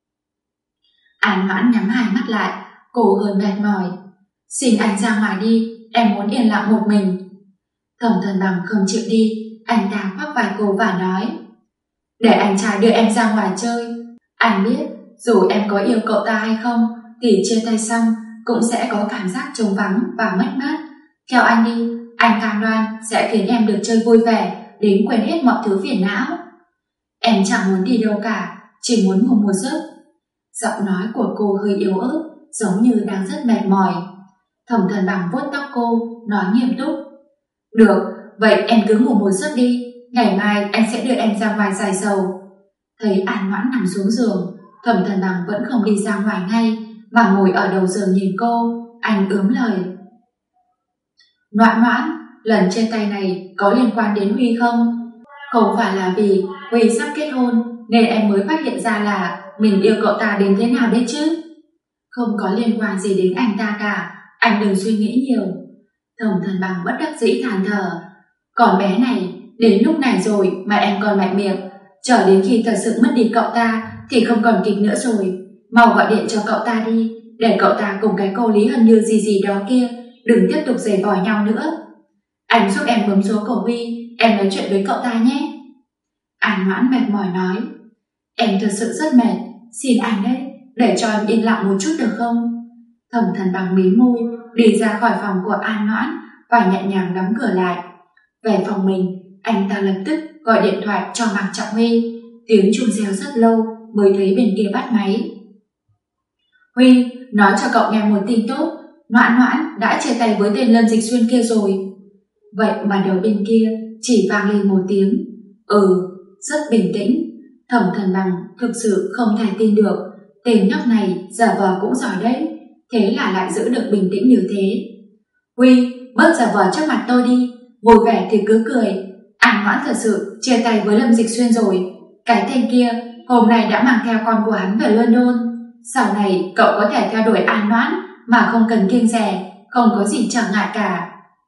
An Noãn nhắm hai mắt lại, cô hơi mệt mỏi. Xin anh ra ngoài đi, em muốn yên lặng một mình. Thẩm Thần Bằng không chịu đi, anh ta khoác vai cô và nói, để anh trai đưa em ra ngoài chơi. Anh biết dù em có yêu cậu ta hay không thì chia tay xong cũng sẽ có cảm giác trống vắng và mất mát. Theo anh đi, anh cam đoan sẽ khiến em được chơi vui vẻ đến quên hết mọi thứ phiền não. Em chẳng muốn đi đâu cả, chỉ muốn ngủ một giấc. Giọng nói của cô hơi yếu ớt, giống như đang rất mệt mỏi. Thẩm Thần Bằng vuốt tóc cô, nói nghiêm túc, được, vậy em cứ ngủ một giấc đi, ngày mai anh sẽ đưa em ra ngoài giải sầu. Thấy An Noãn nằm xuống giường, Thẩm Thần Bằng vẫn không đi ra ngoài ngay mà ngồi ở đầu giường nhìn cô. Anh ướm lời, Noãn Noãn, lần chia tay này có liên quan đến Huy không? Không phải là vì Huy sắp kết hôn nên em mới phát hiện ra là mình yêu cậu ta đến thế nào đấy chứ? Không có liên quan gì đến anh ta cả, anh đừng suy nghĩ nhiều. Thẩm Thần Bằng bất đắc dĩ than thở, còn bé này đến lúc này rồi mà em còn mạnh miệng, chờ đến khi thật sự mất đi cậu ta thì không còn kịp nữa rồi. Mau gọi điện cho cậu ta đi, để cậu ta cùng cái cô Lý Hân Như gì đó kia đừng tiếp tục giày vò nhau nữa. Anh giúp em bấm số của Huy, em nói chuyện với cậu ta nhé. An Noãn mệt mỏi nói, em thật sự rất mệt, xin anh đấy, để cho em yên lặng một chút được không? Thẩm Thần Bằng mím môi, đi ra khỏi phòng của An Noãn và nhẹ nhàng đóng cửa lại. Về phòng mình, anh ta lập tức gọi điện thoại cho Mạc Trọng Huy. Tiếng chuông reo rất lâu mới thấy bên kia bắt máy. Huy, nói cho cậu nghe một tin tốt, Noãn Noãn đã chia tay với tên Lâm Dịch Xuyên kia rồi. Vậy mà đầu bên kia chỉ vang lên một tiếng rất bình tĩnh. Thẩm Thần Bằng thực sự không thể tin được, tên nhóc này giả vờ cũng giỏi đấy, thế là lại giữ được bình tĩnh như thế. Huy, bớt giả vờ trước mặt tôi đi, vui vẻ thì cứ cười. An Noãn thật sự chia tay với Lâm Dịch Xuyên rồi. Cái tên kia hôm nay đã mang theo con của hắn về London. Sau này cậu có thể theo đuổi An Noãn mà không cần kiêng dè, không có gì trở ngại cả.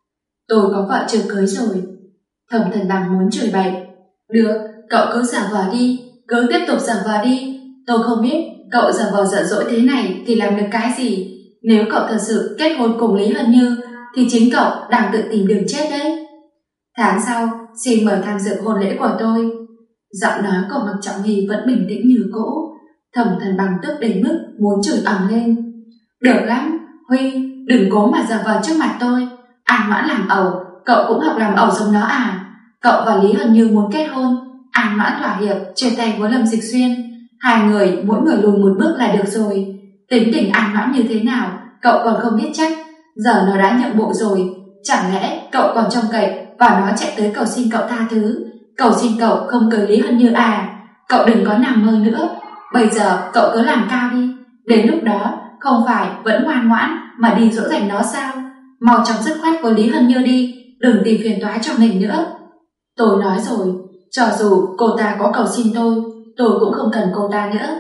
Tôi có vợ chưa cưới rồi. Thẩm Thần Bằng muốn chửi bậy. Được, cậu cứ giả vờ đi, cứ tiếp tục giả vờ đi. Tôi không biết cậu giả vờ giận dỗi thế này thì làm được cái gì. Nếu cậu thật sự kết hôn cùng Lý Hân Như thì chính cậu đang tự tìm đường chết đấy. Tháng sau xin mời tham dự hôn lễ của tôi. Giọng nói của Mạc Trọng Huy vẫn bình tĩnh như cũ. Thẩm Thần Bằng tức đến mức muốn chửi ầm lên. Được lắm, Huy, đừng cố mà giả vờ trước mặt tôi. An Noãn làm ẩu, cậu cũng học làm ẩu giống nó à? Cậu và Lý Hân Như muốn kết hôn, An Noãn thỏa hiệp chia tay với Lâm Dịch Xuyên, hai người mỗi người lùi một bước là được rồi. Tính tình An Noãn như thế nào cậu còn không biết chắc. Giờ nó đã nhượng bộ rồi, chẳng lẽ cậu còn trông cậy và nó chạy tới cầu xin cậu tha thứ, cầu xin cậu không cưới Lý Hân Như à? Cậu đừng có nằm mơ nữa. Bây giờ cậu cứ làm cao đi, đến lúc đó không phải vẫn ngoan ngoãn mà đi dỗ dành nó sao? Mau chóng dứt khoát với Lý Hân Như đi, đừng tìm phiền toái cho mình nữa. Tôi nói rồi, cho dù cô ta có cầu xin tôi cũng không cần cô ta nữa.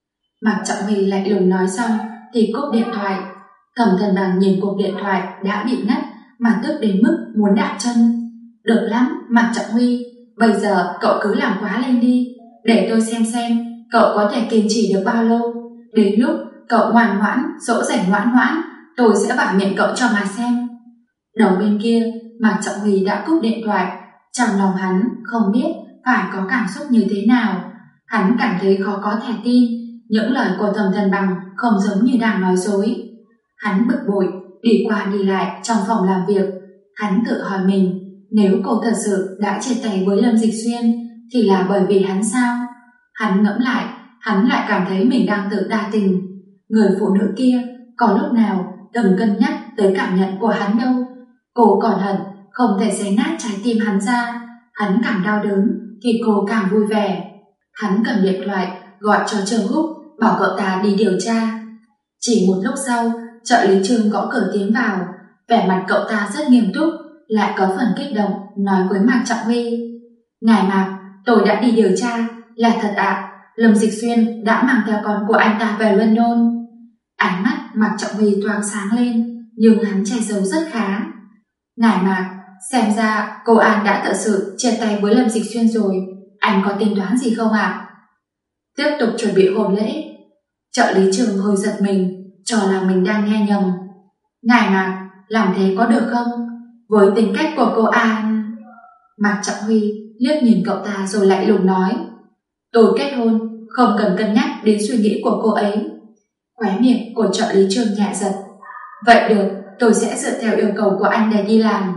Mạc Trọng Huy lạnh lùng nói xong thì cúp điện thoại. Thẩm Thần Bằng nhìn cuộc điện thoại đã bị ngắt mà tức đến mức muốn đạp chân. Được lắm, Mạc Trọng Huy, bây giờ cậu cứ làm quá lên đi, để tôi xem cậu có thể kiên trì được bao lâu. Đến lúc cậu ngoan ngoãn, dỗ dành ngoãn ngoãn, tôi sẽ bảo miệng cậu cho mà xem. Đầu bên kia, Mạc Trọng Huy đã cúp điện thoại. Trong lòng hắn không biết phải có cảm xúc như thế nào. Hắn cảm thấy khó có thể tin những lời của Thẩm Thần Bằng không giống như đang nói dối. Hắn bực bội đi qua đi lại trong phòng làm việc. Hắn tự hỏi mình, nếu cô thật sự đã chia tay với Lâm Dịch Xuyên thì là bởi vì hắn sao? Hắn ngẫm lại, hắn lại cảm thấy mình đang tự đa tình. Người phụ nữ kia có lúc nào từng cân nhắc tới cảm nhận của hắn đâu. Cô còn hận không thể xé nát trái tim hắn ra. Hắn càng đau đớn thì cô càng vui vẻ. Hắn cầm điện thoại gọi cho Trương Húc, bảo cậu ta đi điều tra. Chỉ một lúc sau, trợ lý Trương gõ cửa tiến vào. Vẻ mặt cậu ta rất nghiêm túc, lại có phần kích động, nói với Mạc Trọng Huy: Ngài Mạc, tôi đã đi điều tra, là thật ạ. Lâm Dịch Xuyên đã mang theo con của anh ta về London. Ánh mắt Mạc Trọng Huy toáng sáng lên, nhưng hắn che giấu rất khá. Ngài Mạc, xem ra cô An đã thật sự chia tay với Lâm Dịch Xuyên rồi. Anh có tính toán gì không ạ? Tiếp tục chuẩn bị hôn lễ. Trợ lý Trường hơi giật mình, cho là mình đang nghe nhầm. Ngài Mạc, làm thế có được không? Với tính cách của cô An... Mạc Trọng Huy liếc nhìn cậu ta rồi lại lùng nói: Tôi kết hôn, không cần cân nhắc đến suy nghĩ của cô ấy. Khóe miệng của trợ lý Trường nhẹ giật. Vậy được, tôi sẽ dựa theo yêu cầu của anh để đi làm.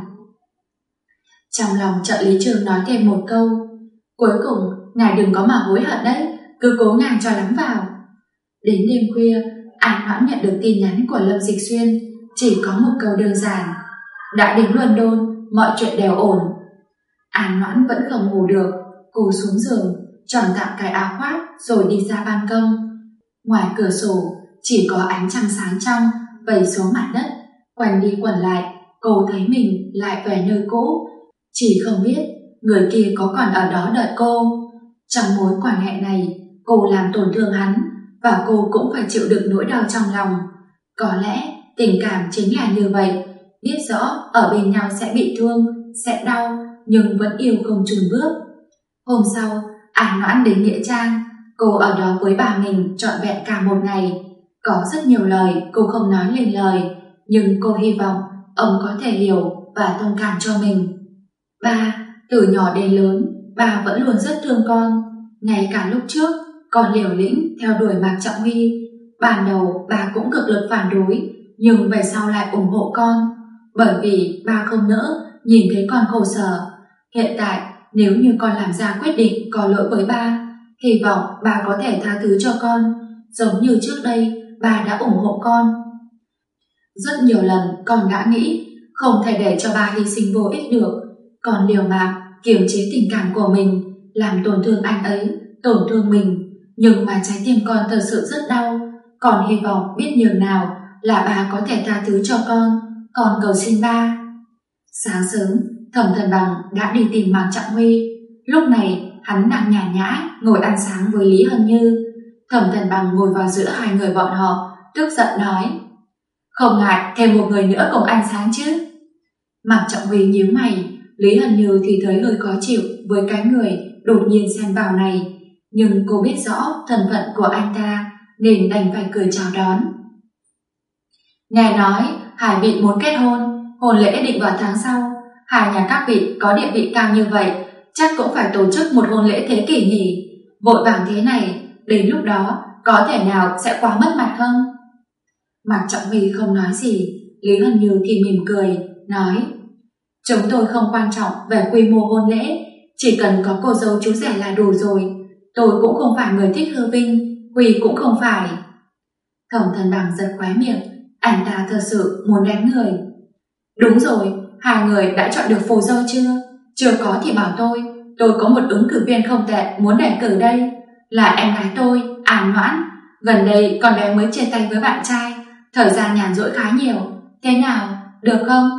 Trong lòng trợ lý Trường nói thêm một câu: Cuối cùng, ngài đừng có mà hối hận đấy, cứ cố ngang cho lắm vào. Đến đêm khuya, An Noãn nhận được tin nhắn của Lâm Dịch Xuyên, chỉ có một câu đơn giản: Đã đến London, mọi chuyện đều ổn. An Noãn vẫn không ngủ được, cô xuống giường, chọn tạm cái áo khoác rồi đi ra ban công. Ngoài cửa sổ chỉ có ánh trăng sáng trong vẩy xuống mặt đất. Quanh đi quẩn lại, cô thấy mình lại về nơi cũ, chỉ không biết người kia có còn ở đó đợi cô. Trong mối quan hệ này, cô làm tổn thương hắn và cô cũng phải chịu đựng nỗi đau trong lòng. Có lẽ tình cảm chính là như vậy, biết rõ ở bên nhau sẽ bị thương, sẽ đau, nhưng vẫn yêu không chùn bước. Hôm sau, An Noãn đến Nghĩa Trang. Cô ở đó với bà mình trọn vẹn cả một ngày. Có rất nhiều lời cô không nói lên lời, nhưng cô hy vọng ông có thể hiểu và thông cảm cho mình. Ba, Từ nhỏ đến lớn, bà vẫn luôn rất thương con. Ngay cả lúc trước, con liều lĩnh theo đuổi Mạc Trọng Huy. Ban đầu bà cũng cực lực phản đối, nhưng về sau lại ủng hộ con. Bởi vì bà không nỡ nhìn thấy con khổ sở. Hiện tại, nếu như con làm ra quyết định có lỗi với bà, hy vọng bà có thể tha thứ cho con, giống như trước đây bà đã ủng hộ con. Rất nhiều lần con đã nghĩ không thể để cho bà hy sinh vô ích được. Con liều mạng kiềm chế tình cảm của mình, làm tổn thương anh ấy, tổn thương mình. Nhưng mà trái tim con thật sự rất đau. Con hy vọng biết nhường nào là bà có thể tha thứ cho con cầu xin ba. Sáng sớm, Thẩm Thần Bằng đã đi tìm Mạc Trọng Huy. Lúc này hắn đang nhàn nhã ngồi ăn sáng với Lý Hân Như. Thẩm Thần Bằng ngồi vào giữa hai người bọn họ, tức giận nói: "Không ngại thêm một người nữa cùng ăn sáng chứ?" Mạc Trọng Huy nhíu mày. Lý Hân Như thì thấy hơi khó chịu với cái người đột nhiên xen vào này, nhưng cô biết rõ thân phận của anh ta nên đành phải cười chào đón. "Nghe nói hai vị muốn kết hôn lễ định vào tháng sau. Hai nhà các vị có địa vị cao như vậy, chắc cũng phải tổ chức một hôn lễ thế kỷ nhỉ? Vội vàng thế này, đến lúc đó có thể nào sẽ quá mất mặt không?" Mạc Trọng Huy không nói gì. Lý Hân Như thì mỉm cười, nói: "Chúng tôi không quan trọng về quy mô hôn lễ, chỉ cần có cô dâu chú rể là đủ rồi. Tôi cũng không phải người thích hư vinh, Huy cũng không phải." Thẩm Thần Bằng giật khóe miệng, anh ta thật sự muốn đánh người. "Đúng rồi, hai người đã chọn được phù dâu chưa? Chưa có thì bảo tôi có một ứng cử viên không tệ muốn đề cử đây, là em gái tôi, An Noãn. Gần đây con bé mới chia tay với bạn trai, thời gian nhàn rỗi khá nhiều. Thế nào, được không?"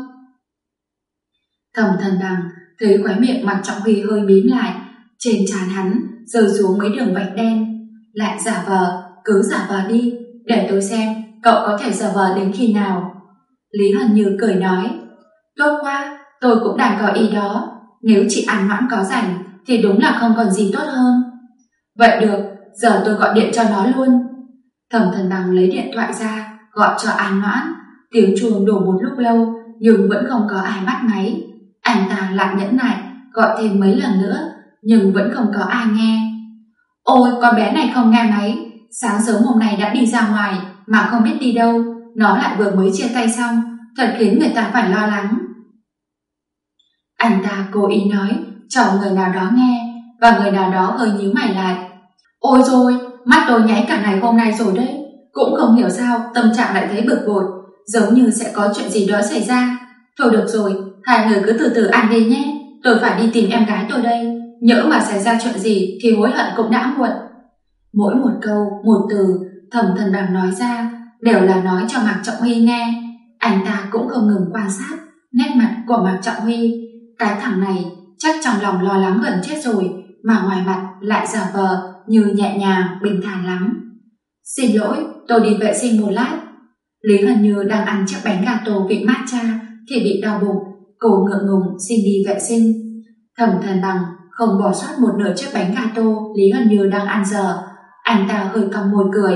Thẩm Thần Bằng thấy khóe miệng Mạc Trọng Huy hơi mím lại, trên trán hắn rơi xuống mấy đường vạch đen. "Lại giả vờ, cứ giả vờ đi, để tôi xem cậu có thể giả vờ đến khi nào." Lý Hân Như cười nói: "Tốt quá, tôi cũng đang có ý đó. Nếu chị An Noãn có rảnh thì đúng là không còn gì tốt hơn." "Vậy được, giờ tôi gọi điện cho nó luôn." Thẩm Thần Bằng lấy điện thoại ra gọi cho An Noãn. Tiếng chuông đổ một lúc lâu nhưng vẫn không có ai bắt máy. Anh ta lại nhẫn nại gọi thêm mấy lần nữa nhưng vẫn không có ai nghe. "Ôi, con bé này không nghe máy. Sáng sớm hôm nay đã đi ra ngoài mà không biết đi đâu. Nó lại vừa mới chia tay xong, thật khiến người ta phải lo lắng." Anh ta cố ý nói cho người nào đó nghe, và người nào đó hơi nhíu mày lại. "Ôi rồi, mắt tôi nháy cả ngày hôm nay rồi đấy. Cũng không hiểu sao tâm trạng lại thấy bực bội, giống như sẽ có chuyện gì đó xảy ra. Thôi được rồi, hai người cứ từ từ ăn đi nhé. Tôi phải đi tìm em gái tôi đây. Nhỡ mà xảy ra chuyện gì thì hối hận cũng đã muộn." Mỗi một câu, một từ Thẩm Thần Bằng nói ra đều là nói cho Mạc Trọng Huy nghe. Anh ta cũng không ngừng quan sát nét mặt của Mạc Trọng Huy. Cái thằng này chắc trong lòng lo lắng gần chết rồi, mà ngoài mặt lại giả vờ như nhẹ nhàng, bình thản lắm. "Xin lỗi, tôi đi vệ sinh một lát." Lý Hân Như đang ăn chiếc bánh gato vị matcha thì bị đau bụng, cô ngượng ngùng xin đi vệ sinh. Thẩm Thần Bằng không bỏ sót một nửa chiếc bánh gato Lý Hân Như đang ăn giờ. Anh ta hơi cong môi cười.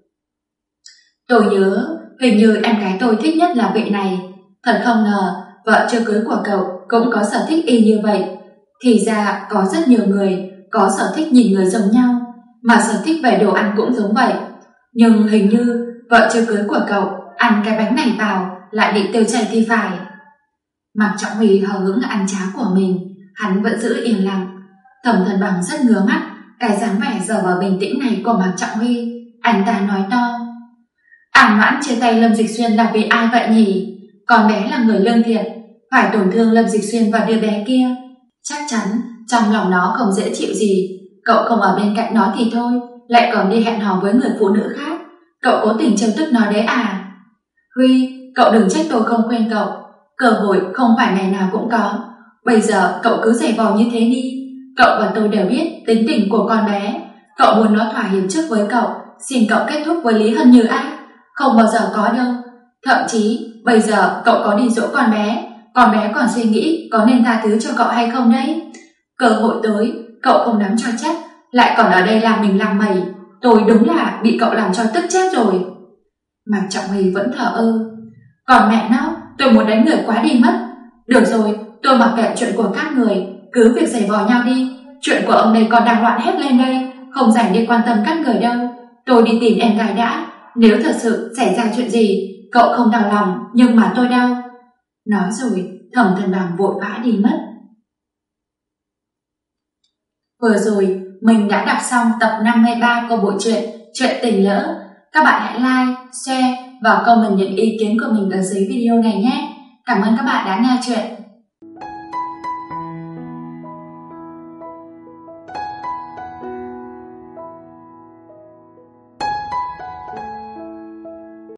"Tôi nhớ hình như em gái tôi thích nhất là vị này. Thật không ngờ vợ chưa cưới của cậu cũng có sở thích y như vậy. Thì ra có rất nhiều người có sở thích nhìn người giống nhau, mà sở thích về đồ ăn cũng giống vậy. Nhưng hình như vợ chưa cưới của cậu ăn cái bánh này vào lại bị tiêu chảy thì phải." Mạc Trọng Huy hờ hững ăn cháo của mình, hắn vẫn giữ im lặng. Thẩm Thần Bằng rất ngứa mắt cái dáng vẻ giờ vờ bình tĩnh này của Mạc Trọng Huy. Anh ta nói to: "An Noãn chia tay Lâm Dịch Xuyên là vì ai vậy nhỉ? Con bé là người lương thiện, phải tổn thương Lâm Dịch Xuyên và đứa bé kia. Chắc chắn trong lòng nó không dễ chịu gì. Cậu không ở bên cạnh nó thì thôi, lại còn đi hẹn hò với người phụ nữ khác. Cậu cố tình trêu tức nó đấy à? Huy, cậu đừng trách tôi không khuyên cậu. Cơ hội không phải ngày nào cũng có. Bây giờ cậu cứ giày vò như thế đi. Cậu và tôi đều biết tính tình của con bé. Cậu muốn nó thỏa hiệp trước với cậu, xin cậu kết thúc với Lý Hân Như á? Không bao giờ có đâu. Thậm chí bây giờ cậu có đi dỗ con bé còn suy nghĩ có nên tha thứ cho cậu hay không đấy. Cơ hội tới, cậu không nắm cho chắc, lại còn ở đây làm mình làm mày. Tôi đúng là bị cậu làm cho tức chết rồi." Mạc Trọng Huy vẫn thở ơ. "Còn mẹ nó, tôi muốn đánh người quá đi mất. Được rồi, tôi mặc kệ chuyện của các người. cứ việc giày vò nhau đi. Chuyện của ông đây còn đang loạn hết lên đây, không rảnh đi quan tâm các người đâu. Tôi đi tìm em gái đã. Nếu thật sự xảy ra chuyện gì, cậu không đau lòng, nhưng mà tôi đau. Nói rồi, Thẩm Thần Bằng vội vã đi mất. Vừa rồi, mình đã đọc xong tập 53 của bộ truyện Chuyện Tình Lỡ. Các bạn hãy like, share và comment những ý kiến của mình ở dưới video này nhé. Cảm ơn các bạn đã nghe chuyện.